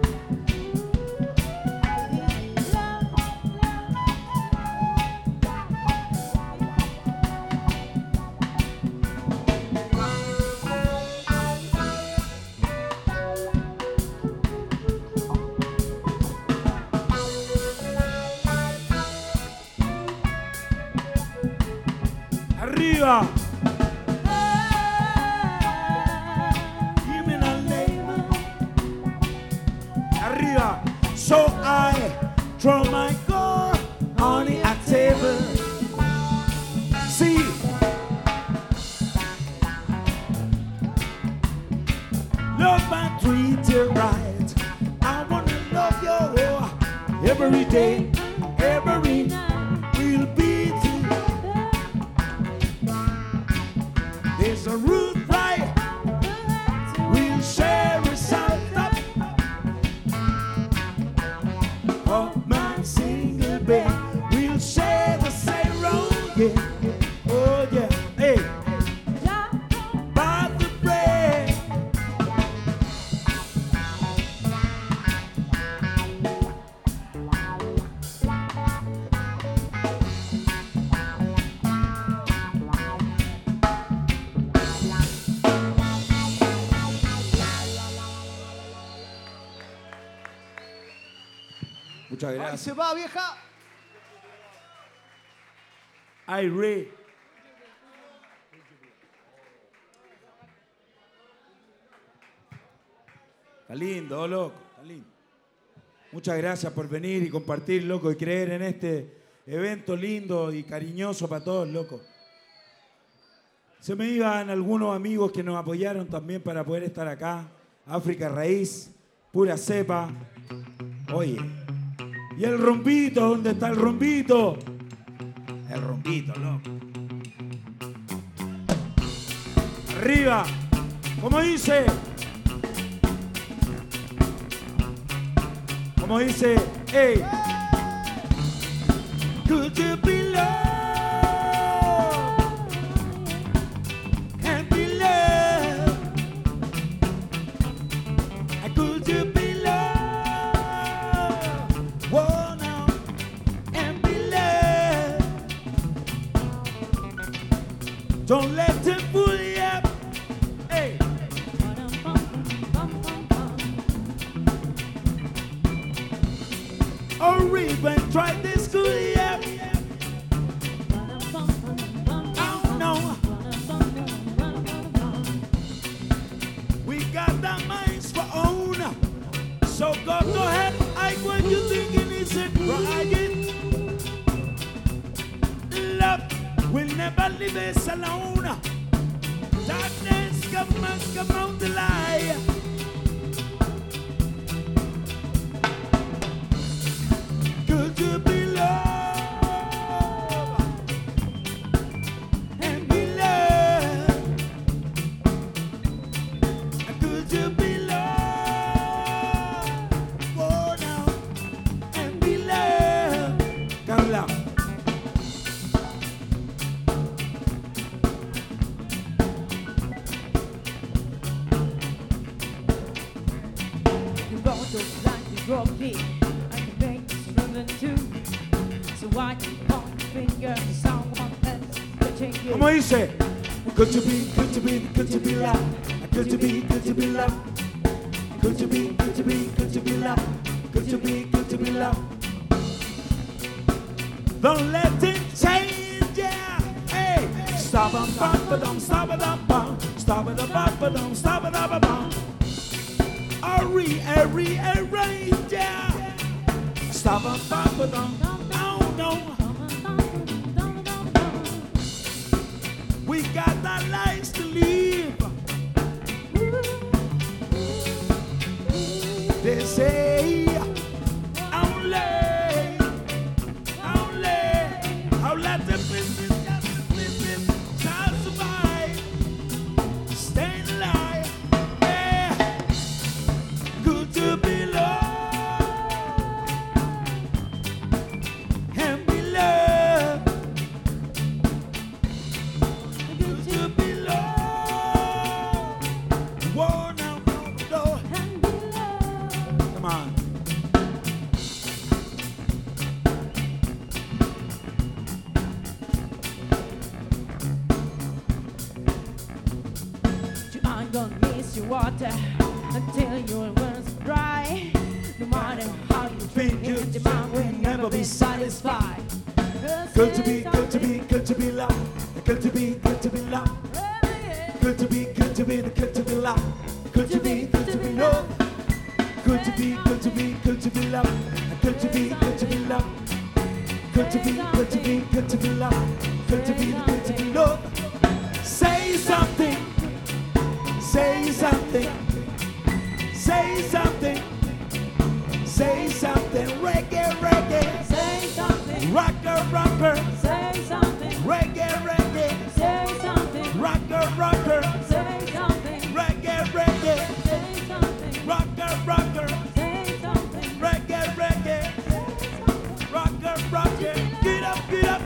Arriba. Give me the label. Arriba. So I throw my card on the table. See, love and treat you right. I wanna love you every day, every night. We'll be together. There's a roof right. We'll share a shelter of my single bed. We'll share the same road, yeah. Oh yeah, hey, by the bread. Muchas Ahí gracias. se va, vieja. Irene. Está lindo, loco, está lindo. Muchas gracias por venir y compartir, loco, y creer en este evento lindo y cariñoso para todos, loco. Se me iban algunos amigos que nos apoyaron también para poder estar acá. África Raíz, Pura Cepa. Oye, ¿y el rombito? ¿Dónde está el rombito? El rombito, loco. Arriba. ¿Cómo dice? Como dice, hey, could you be loved and be loved? Could you be loved, oh no, and be loved? Don't let them fool you up, hey. Or even try this school. that mind's for own. So go ahead, I what you thinking is it bragging. Love will never leave us alone. Darkness come out the light. Good to be loved and be loved. Good to be loved. Oh, now and be loved. Carla. Broken, I can make this running too. So I can point the finger to someone else touching you. ¿Cómo dice? Good to be loved. Good to be loved. Good to be loved. Good to be loved. Don't let it change, yeah. Hey, stop it, don't stop it, stop it, don't stop it, every, yeah. Stop it, don't, oh no. We got our lives to live. They say, only, I'll let the business, just the business, shall survive, stay alive, yeah. Good to be loved and be loved. Good to be loved. Whoa, now, no. Come on. You aren't gonna miss your water until your words dry. No matter how you drink it, the mind will never be satisfied. Good to be loved. Good to be loved. Good to be loved. Good to be loved. Good to be loved. Good to be loved. Good to be loved. Good to be loved. Good to be loved. Good to be loved. Good to be loved. Say something. Say something. Say something. Say something. Reggae. Say something. Rocker. Say something. Reggae. Say something. Rocker. Say something. Reggae. Say something. Rocker. Say something. Reggae. Rocker. Get up.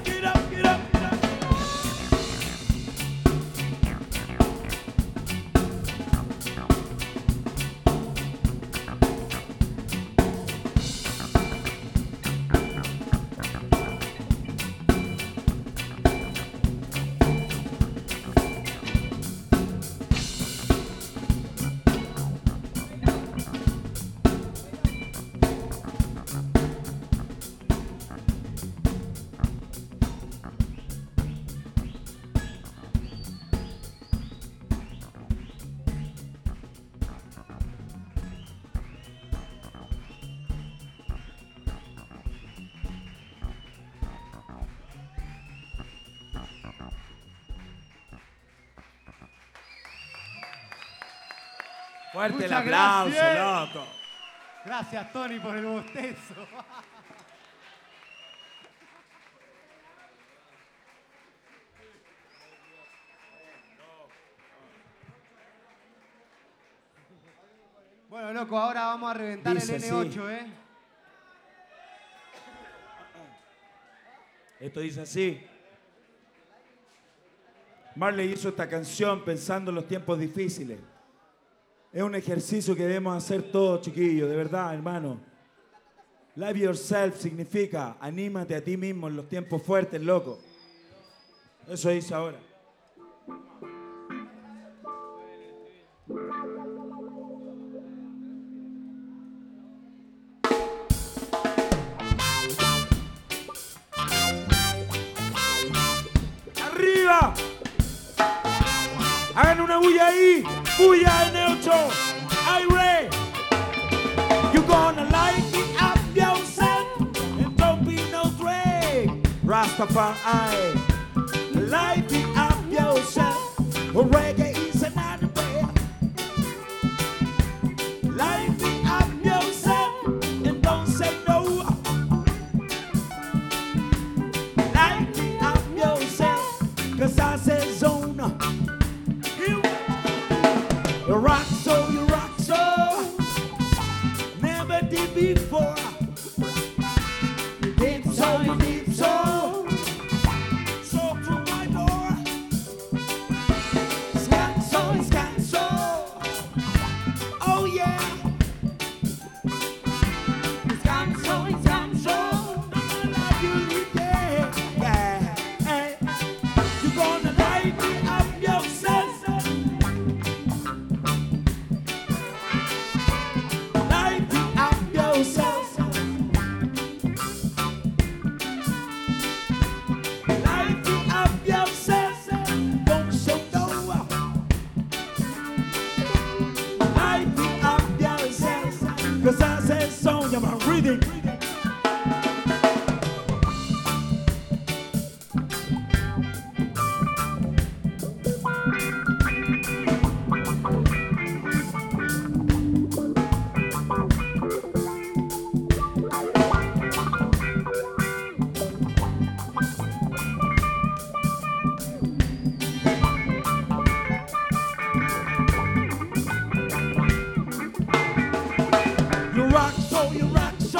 Fuerte el Muchas aplauso, gracias. loco. Gracias, Tony, por el bostezo. Bueno, loco, ahora vamos a reventar Dice el N8, ¿eh? Esto dice así. Marley hizo esta canción pensando en los tiempos difíciles. Es un ejercicio que debemos hacer todos, chiquillos, de verdad, hermano. Love yourself significa anímate a ti mismo en los tiempos fuertes, loco. Eso dice ahora. ¡Arriba! Hagan una bulla ahí. Bulla N8. Rastafari. Light it up yourself. Reggae is another way. Light it up yourself and don't say no. Light it up yourself, 'cause I said zone. You rock so, you rock so. Never did before. Deep so, you deep so. So through my door. Scan so. Oh yeah. Scan so. I love you, yeah. Hey. You're gonna light me up yourself. Light me up yourself. Light me up yourself. Don't say no. Light me up yourself. 'Cause I said so. Yeah, I'm reading. You rock so, you rock so.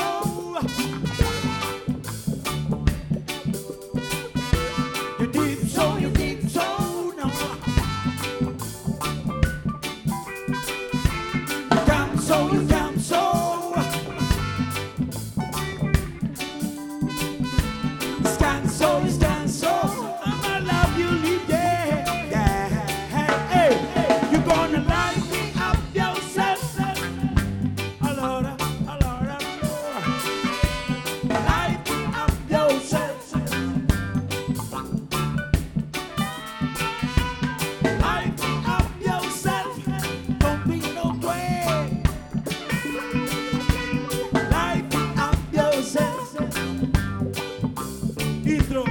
You deep so, you deep so. No. You come so, you come so. Stand so, you stand so. I love you, leave, yeah. Hey, you gonna light me up yourself. Alora. Light me up yourself. Light me up yourself. Don't be no way. Light me up yourself. Intro.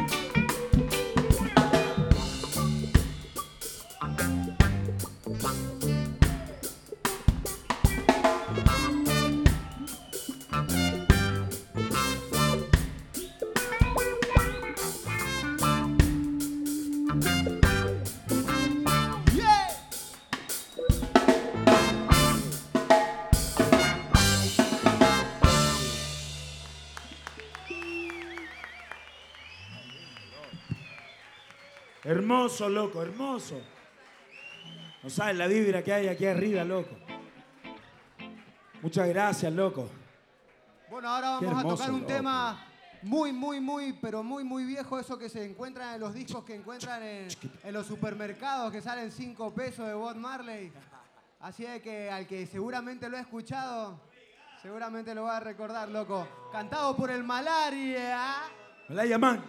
Hermoso, loco, hermoso. No sabes la vibra que hay aquí arriba, loco. Muchas gracias, loco. Bueno, ahora Qué vamos a hermoso, tocar un loco. tema pero muy viejo, eso que se encuentran en los discos que encuentran en los supermercados, que salen 5 pesos de Bob Marley. Así de que al que seguramente lo ha escuchado, seguramente lo va a recordar, loco. Cantado por el Malaria. Me la llaman.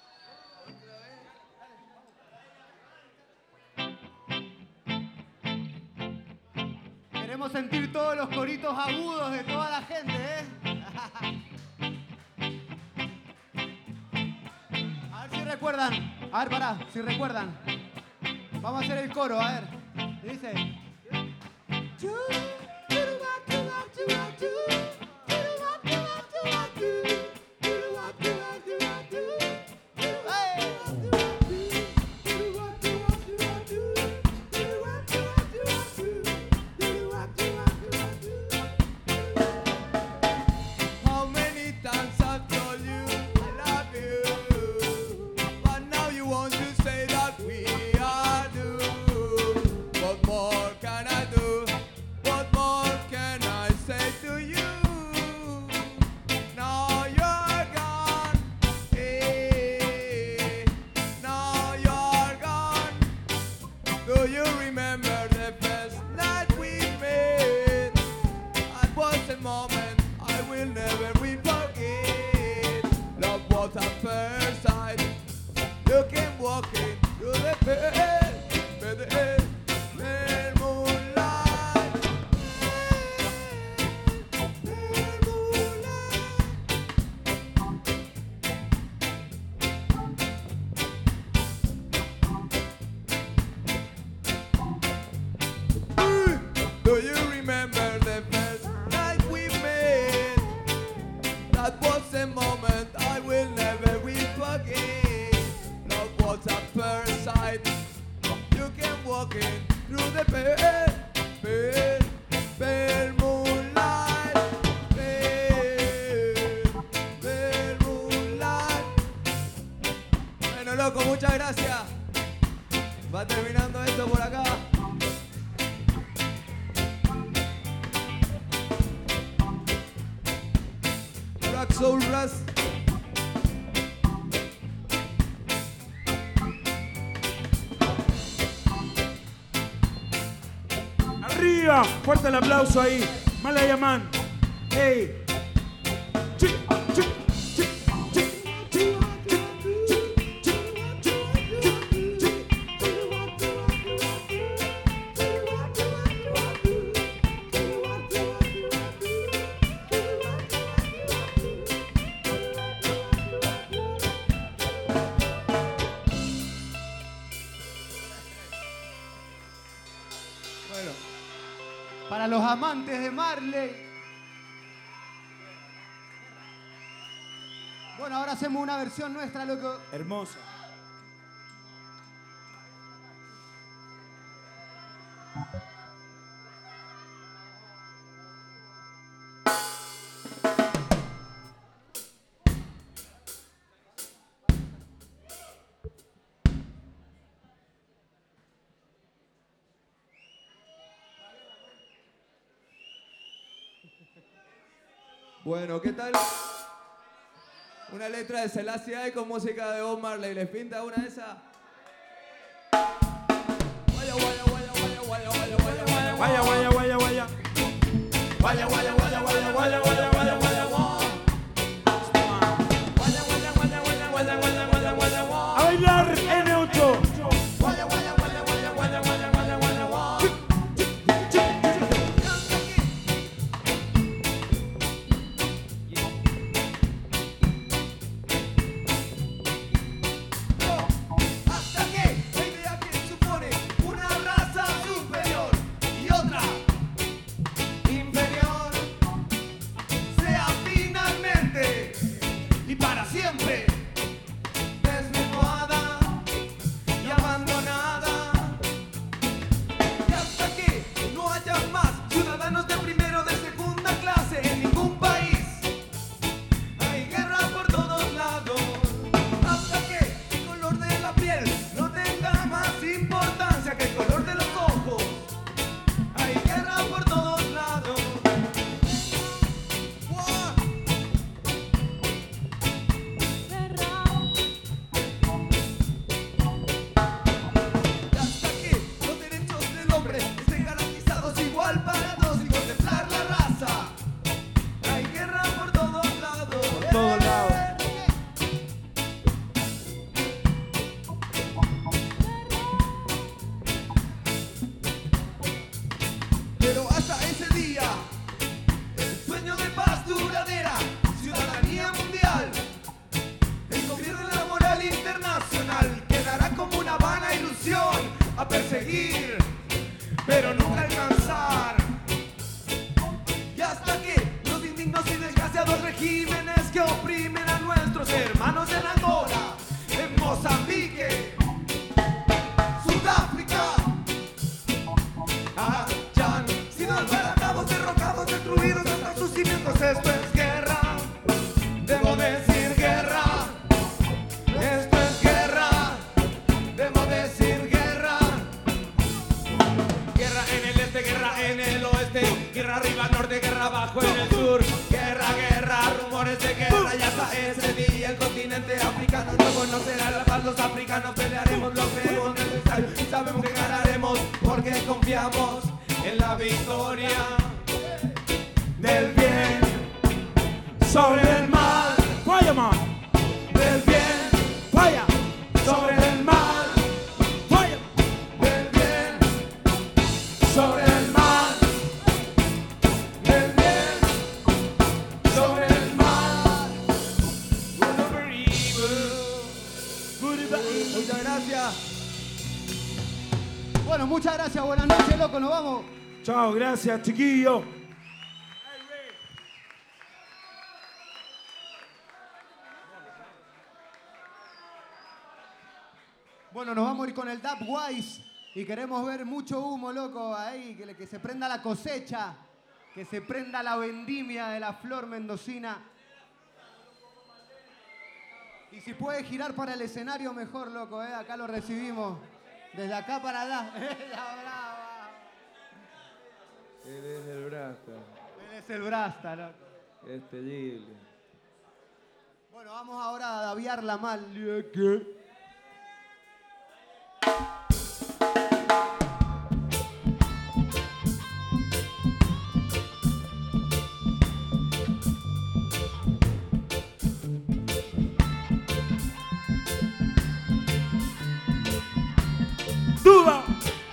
Queremos sentir todos los coritos agudos de toda la gente, ¿eh? A ver si recuerdan. A ver, pará, si recuerdan. Vamos a hacer el coro, a ver. Dice. How many times I've told you I love you, but now you want to say that we are doomed. What more can I do? What more can I say to you? Now you're gone, eh? Now you're gone. Do you remember the first night we met? That was a moment I will never will forget. Love was at first sight. Looking, walking through the pale moonlight. Pale moonlight. through the pale moonlight. Pale moonlight. Bueno, loco, muchas gracias. Va terminando esto por acá. Rock Soul Rust. Arriba, fuerte el aplauso ahí. Malayaman. Hey. Chi, chi, chi, chi, chi, chi, Bueno, Para los amantes de Marley. Bueno, ahora hacemos una versión nuestra, loco. Hermosa. bueno, ¿qué tal? Una letra de Selassie I con música de Bob Marley. ¿Les pinta una de esas? Vaya, vaya, vaya, vaya, vaya, vaya, vaya, vaya, Vaya, vaya, vaya, vaya. vaya, vaya, vaya, vaya, vaya, vaya, vaya, vaya, vaya. Vaya, vaya, vaya, vaya, vaya, vaya, vaya, vaya, vaya. A bailar N8. Vaya, vaya, vaya, vaya, vaya, vaya, vaya, vaya, vaya. Hasta que la idea que supone una raza superior y otra inferior sea finalmente y para siempre desvirtuada y abandonada. Y hasta que no haya más ciudadanos de primera o de segunda clase en ningún país. Hay guerra por todos lados. Hasta que el color de la piel no tenga más importancia que el color de los ojos. Hay guerra por todos lados. ¡Wow! Y hasta que los derechos del hombre estén garantizados igual para todos sin contemplar la raza. Hay guerra por todos lados. Por todos lados. Pero hasta ese día, el sueño de paz duradera, ciudadanía mundial, el gobierno de la moral internacional quedará como una vana ilusión a perseguir, pero nunca alcanzar. Y hasta que los indignos y desgraciados regímenes que oprimen a nuestros hermanos en Angola, en Mozambique, Sudáfrica, hayan sido desbaratados, derrocados, destruidos hasta sus cimientos. Esto es guerra, debo decir guerra. Esto es guerra, debo decir guerra. Guerra en el este, guerra en el oeste, guerra arriba al norte, guerra abajo en el sur. Guerra, guerra, rumores de guerra. Y hasta ese día el continente africano no conocerá la paz. Los africanos pelearemos lo que es necesario y sabemos que ganaremos porque confiamos en la victoria del bien sobre el mal. Vaya, man. Del bien Vaya. sobre el mal. Vaya. Del bien sobre el mal. Del bien sobre el mal. Good over evil. Muchas gracias. Bueno, muchas gracias. Buenas noches, loco. Nos vamos. Chao, gracias, chiquillo. Bueno, nos vamos a ir con el Dub Wise. Y queremos ver mucho humo, loco, ahí, que se prenda la cosecha, que se prenda la vendimia de la flor mendocina. Y si puede girar para el escenario, mejor, loco, acá lo recibimos. Desde acá para allá. ¡La brava! Él es el Brasta. Él es el Brasta, loco. Este Gilio. Bueno, vamos ahora a daviarla mal. ¡Tuba!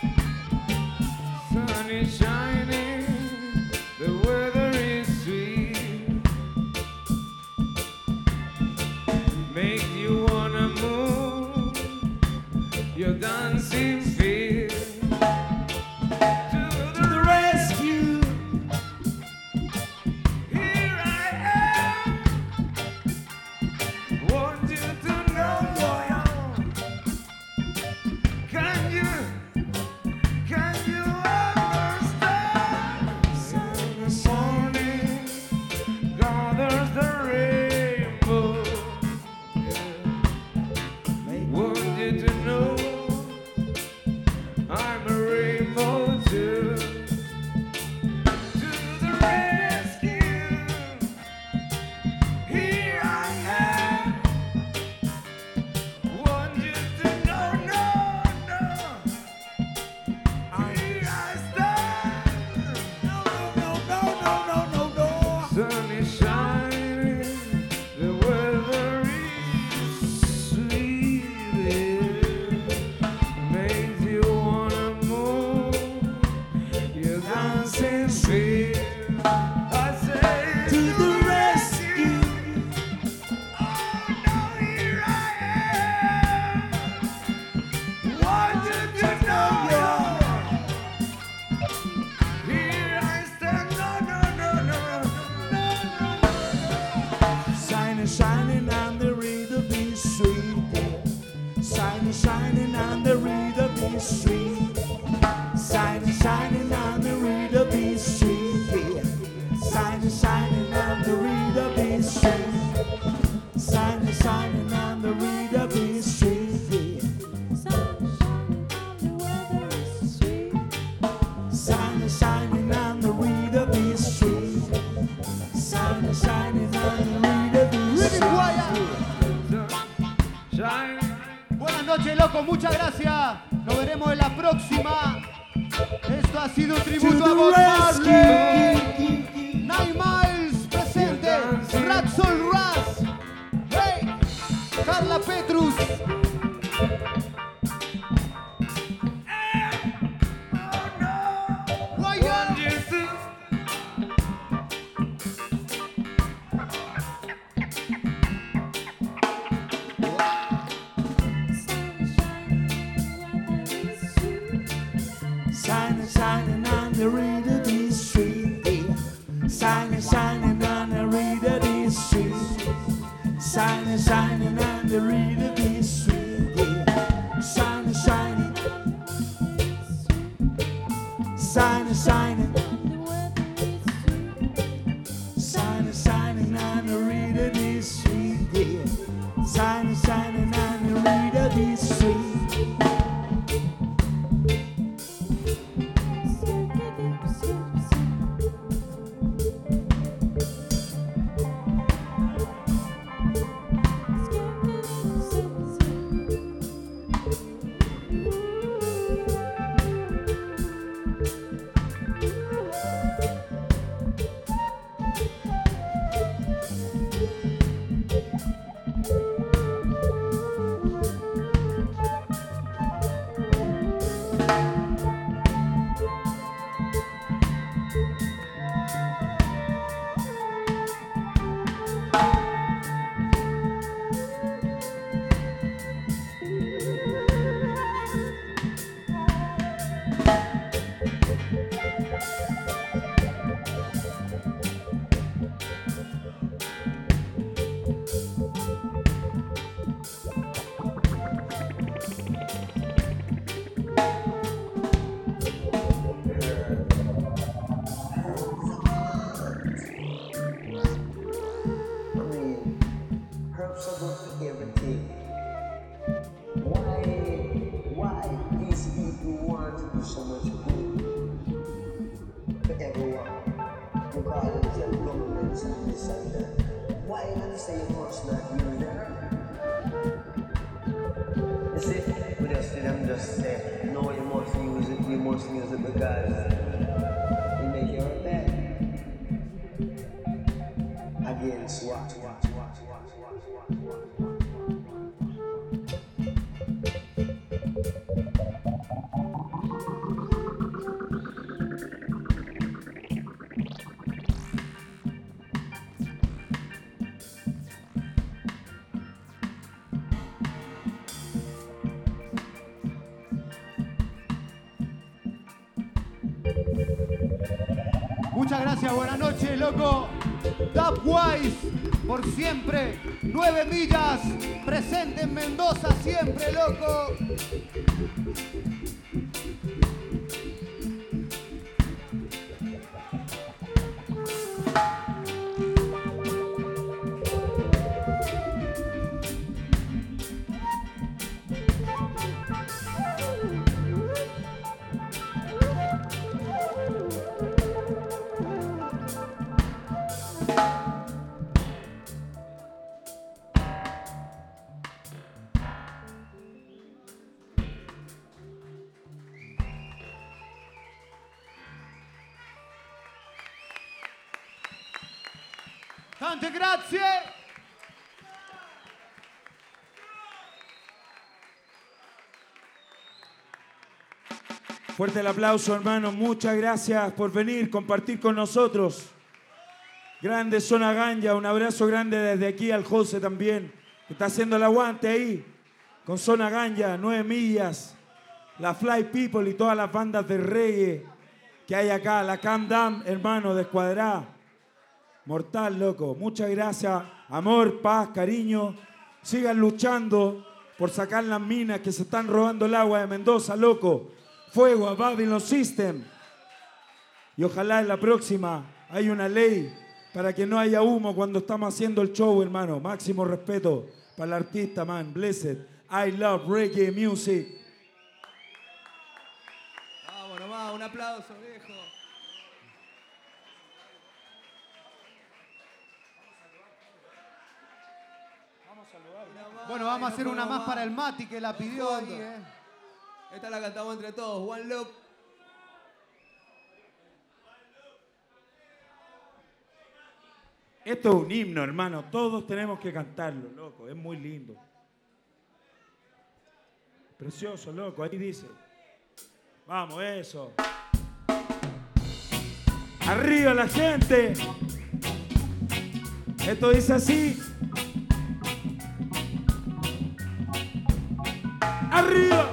Sun is shining, the weather is sweet. Make you wanna move your dancing feet to the rescue. Here I am. Want you to know, can you understand? In the morning gathers the rainbow. Want you to know I'm a rainbow too. To the rescue. Here I am. Want you to know, no. Here I stand. Sun is shining, the weather is sweet. Makes you wanna move your dancing feet. I say to the rescue. Oh no, here I am. Want you to know. Here I stand. No. Sun is shining and the rhythm is sweet. Sun is shining and the rhythm is sweet. Sun is shining and the rhythm is sweet. Sun is shining and the rhythm is sweet. Sun is shining and the rhythm is sweet. Sun is shining and the rhythm is sweet. Sun is shining and the rhythm is Ricky Guaya. sweet. Shining. Buenas noches, loco, muchas gracias. Nos veremos en la próxima. Esto ha sido un tributo a Bob Marley. Nine Miles presente. Raxol Ras. Hey. Carla Petrus. Guaya. Sun is shining and the rhythm is sweet. Sun is shining and the rhythm is sweet. Sun is shining and the rhythm is sweet. Sun is shining. Sun is shining. Sun is shining and the rhythm is sweet. Sun is shining and the rhythm is sweet. most music because they make you rebel against what? Muchas gracias, buenas noches, loco. Dubwise, por siempre. 9 millas, presente en Mendoza siempre, loco. Tante grazie. Fuerte el aplauso, hermano. Muchas gracias por venir, compartir con nosotros. Grande Zona Ganja, un abrazo grande desde aquí al José también, que está haciendo el aguante ahí, con Zona Ganja, 9 millas, la Fly People y todas las bandas de reggae que hay acá, la Cam Dam, hermano, de Escuadrá. Mortal, loco. Muchas gracias. Amor, paz, cariño. Sigan luchando por sacar las minas que se están robando el agua de Mendoza, loco. Fuego a Babylon System. Y ojalá en la próxima haya una ley para que no haya humo cuando estamos haciendo el show, hermano. Máximo respeto para el artista, man. Blessed. I love reggae music. Vamos nomás, un aplauso, viejo. Bueno, vamos a hacer una más para el Mati que la pidió ahí, Fondo. Esta la cantamos entre todos. One Love. Esto es un himno, hermano. Todos tenemos que cantarlo, loco. Es muy lindo. Precioso, loco. Ahí dice. Vamos, eso. Arriba la gente. Esto dice así. Arriba.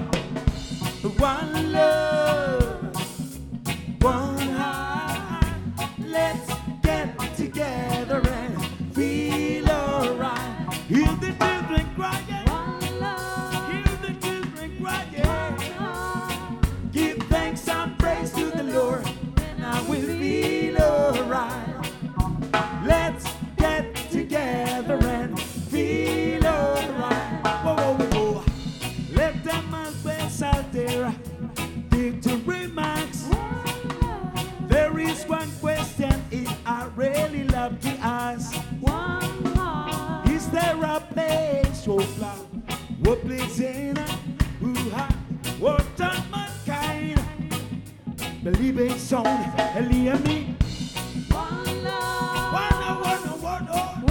One love, one heart. Let's get together and feel alright. Hear the children crying. One love, Hear the children crying. one heart. Give thanks and praise to the Lord, and I will feel alright. Let's get together and feel alright. Whoa, whoa, whoa. Let them always out there. Victory marks. There is one question I really love to ask. One heart. Is there a place, oh flower, what place in who has what on mankind? Believing song, and hear me. One love, One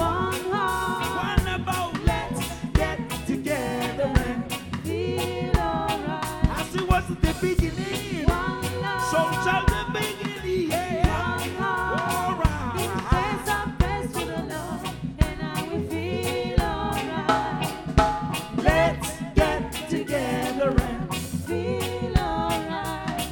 one heart. about let's get together and Feel alright. as it was at the beginning, One love, so shall the beginning, yeah. one heart. Give thanks and praise to the Lord, and I will feel alright. Let's get together and Feel alright.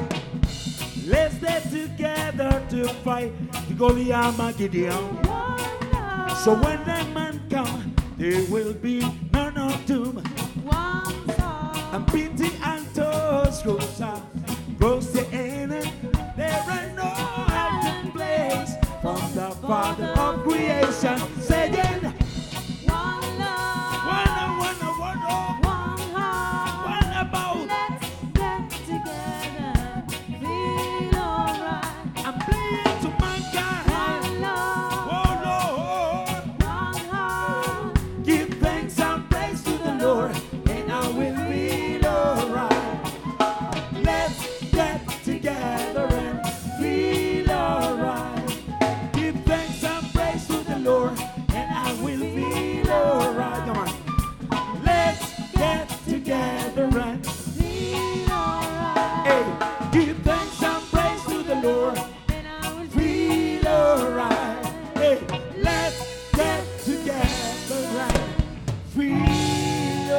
let's get together to fight the Goliath Armageddon. One love, So when that man come, there will be none of doom. one song. And pity and toast grows the end. There are no hiding place from the Father of creation. Saying, One love, one one heart. about. Let's get together. Feel alright. I'm playing to mankind. One love, Oh Lord, one heart. give thanks and praise to the Lord, and I will feel alright. Let's Lord and I will feel alright. Hey, let's get together and feel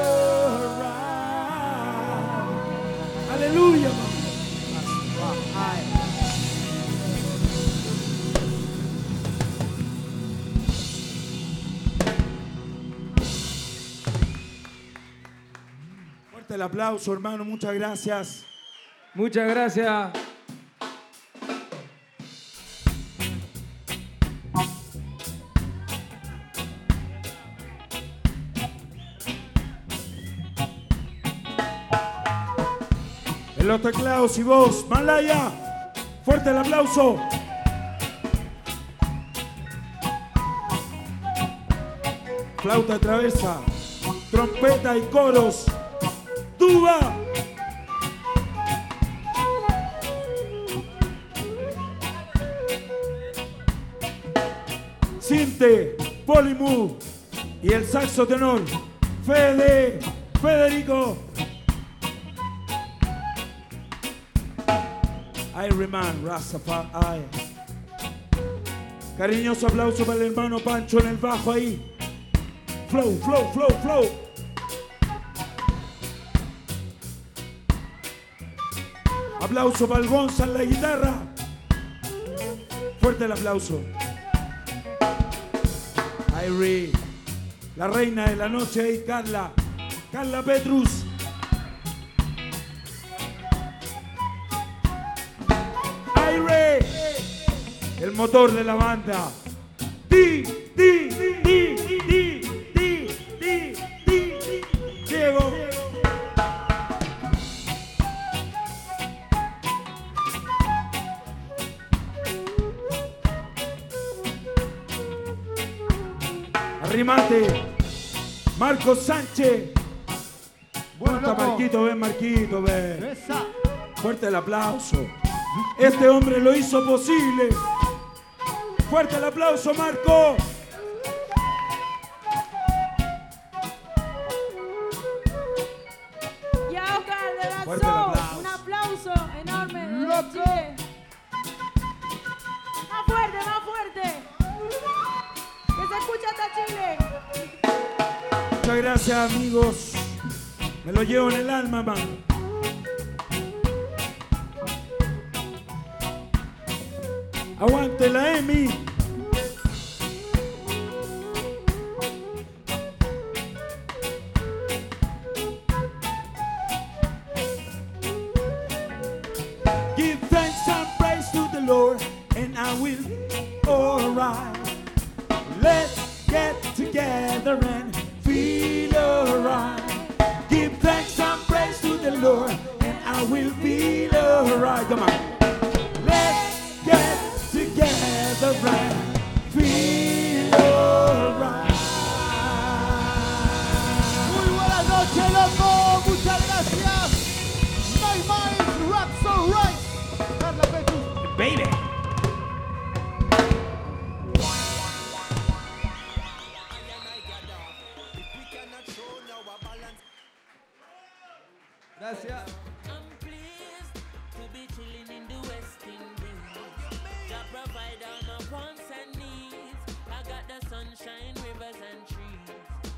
alright. Aleluya. Fuerte el aplauso, hermano. Muchas gracias. Muchas gracias. En los teclados y voz, Malaya. Fuerte el aplauso. Flauta traversa, trompeta y coros. Tuba. Sinte, Polimu y el saxo tenor. Federico. Iron Rastafari. Cariñoso aplauso para el hermano Pancho en el bajo ahí. Flow. Aplauso para el Gonza en la guitarra. Fuerte el aplauso. Irie, la reina de la noche ahí, Carla Petrus. Irie, el motor de la banda. Diego. Arrimate, Marcos Sánchez. Bueno, ¿Dónde está loco. Marquito? Ven, Marquito, ven. Esa. Fuerte el aplauso. Este hombre lo hizo posible. Fuerte el aplauso, Marco. Y a Oscar de la Fuerte el Soul, aplauso. un aplauso enorme desde ¡Loco! Chile. Más fuerte. Que se escucha hasta Chile. Muchas gracias, amigos. Me lo llevo en el alma, man. Aguante la Emi. Give thanks and praise to the Lord, and I will be alright. Let's get together and feel alright. Give thanks and praise to the Lord, and I will feel alright. Come on. Let's get together and feel alright. Muy buenas noches, loco. Muchas gracias. My mind raps alright. Carla Petrus. Baby. Gracias. I'm pleased to be chilling in the West Indies. God provide all my wants and needs. I got the sunshine, rivers and trees.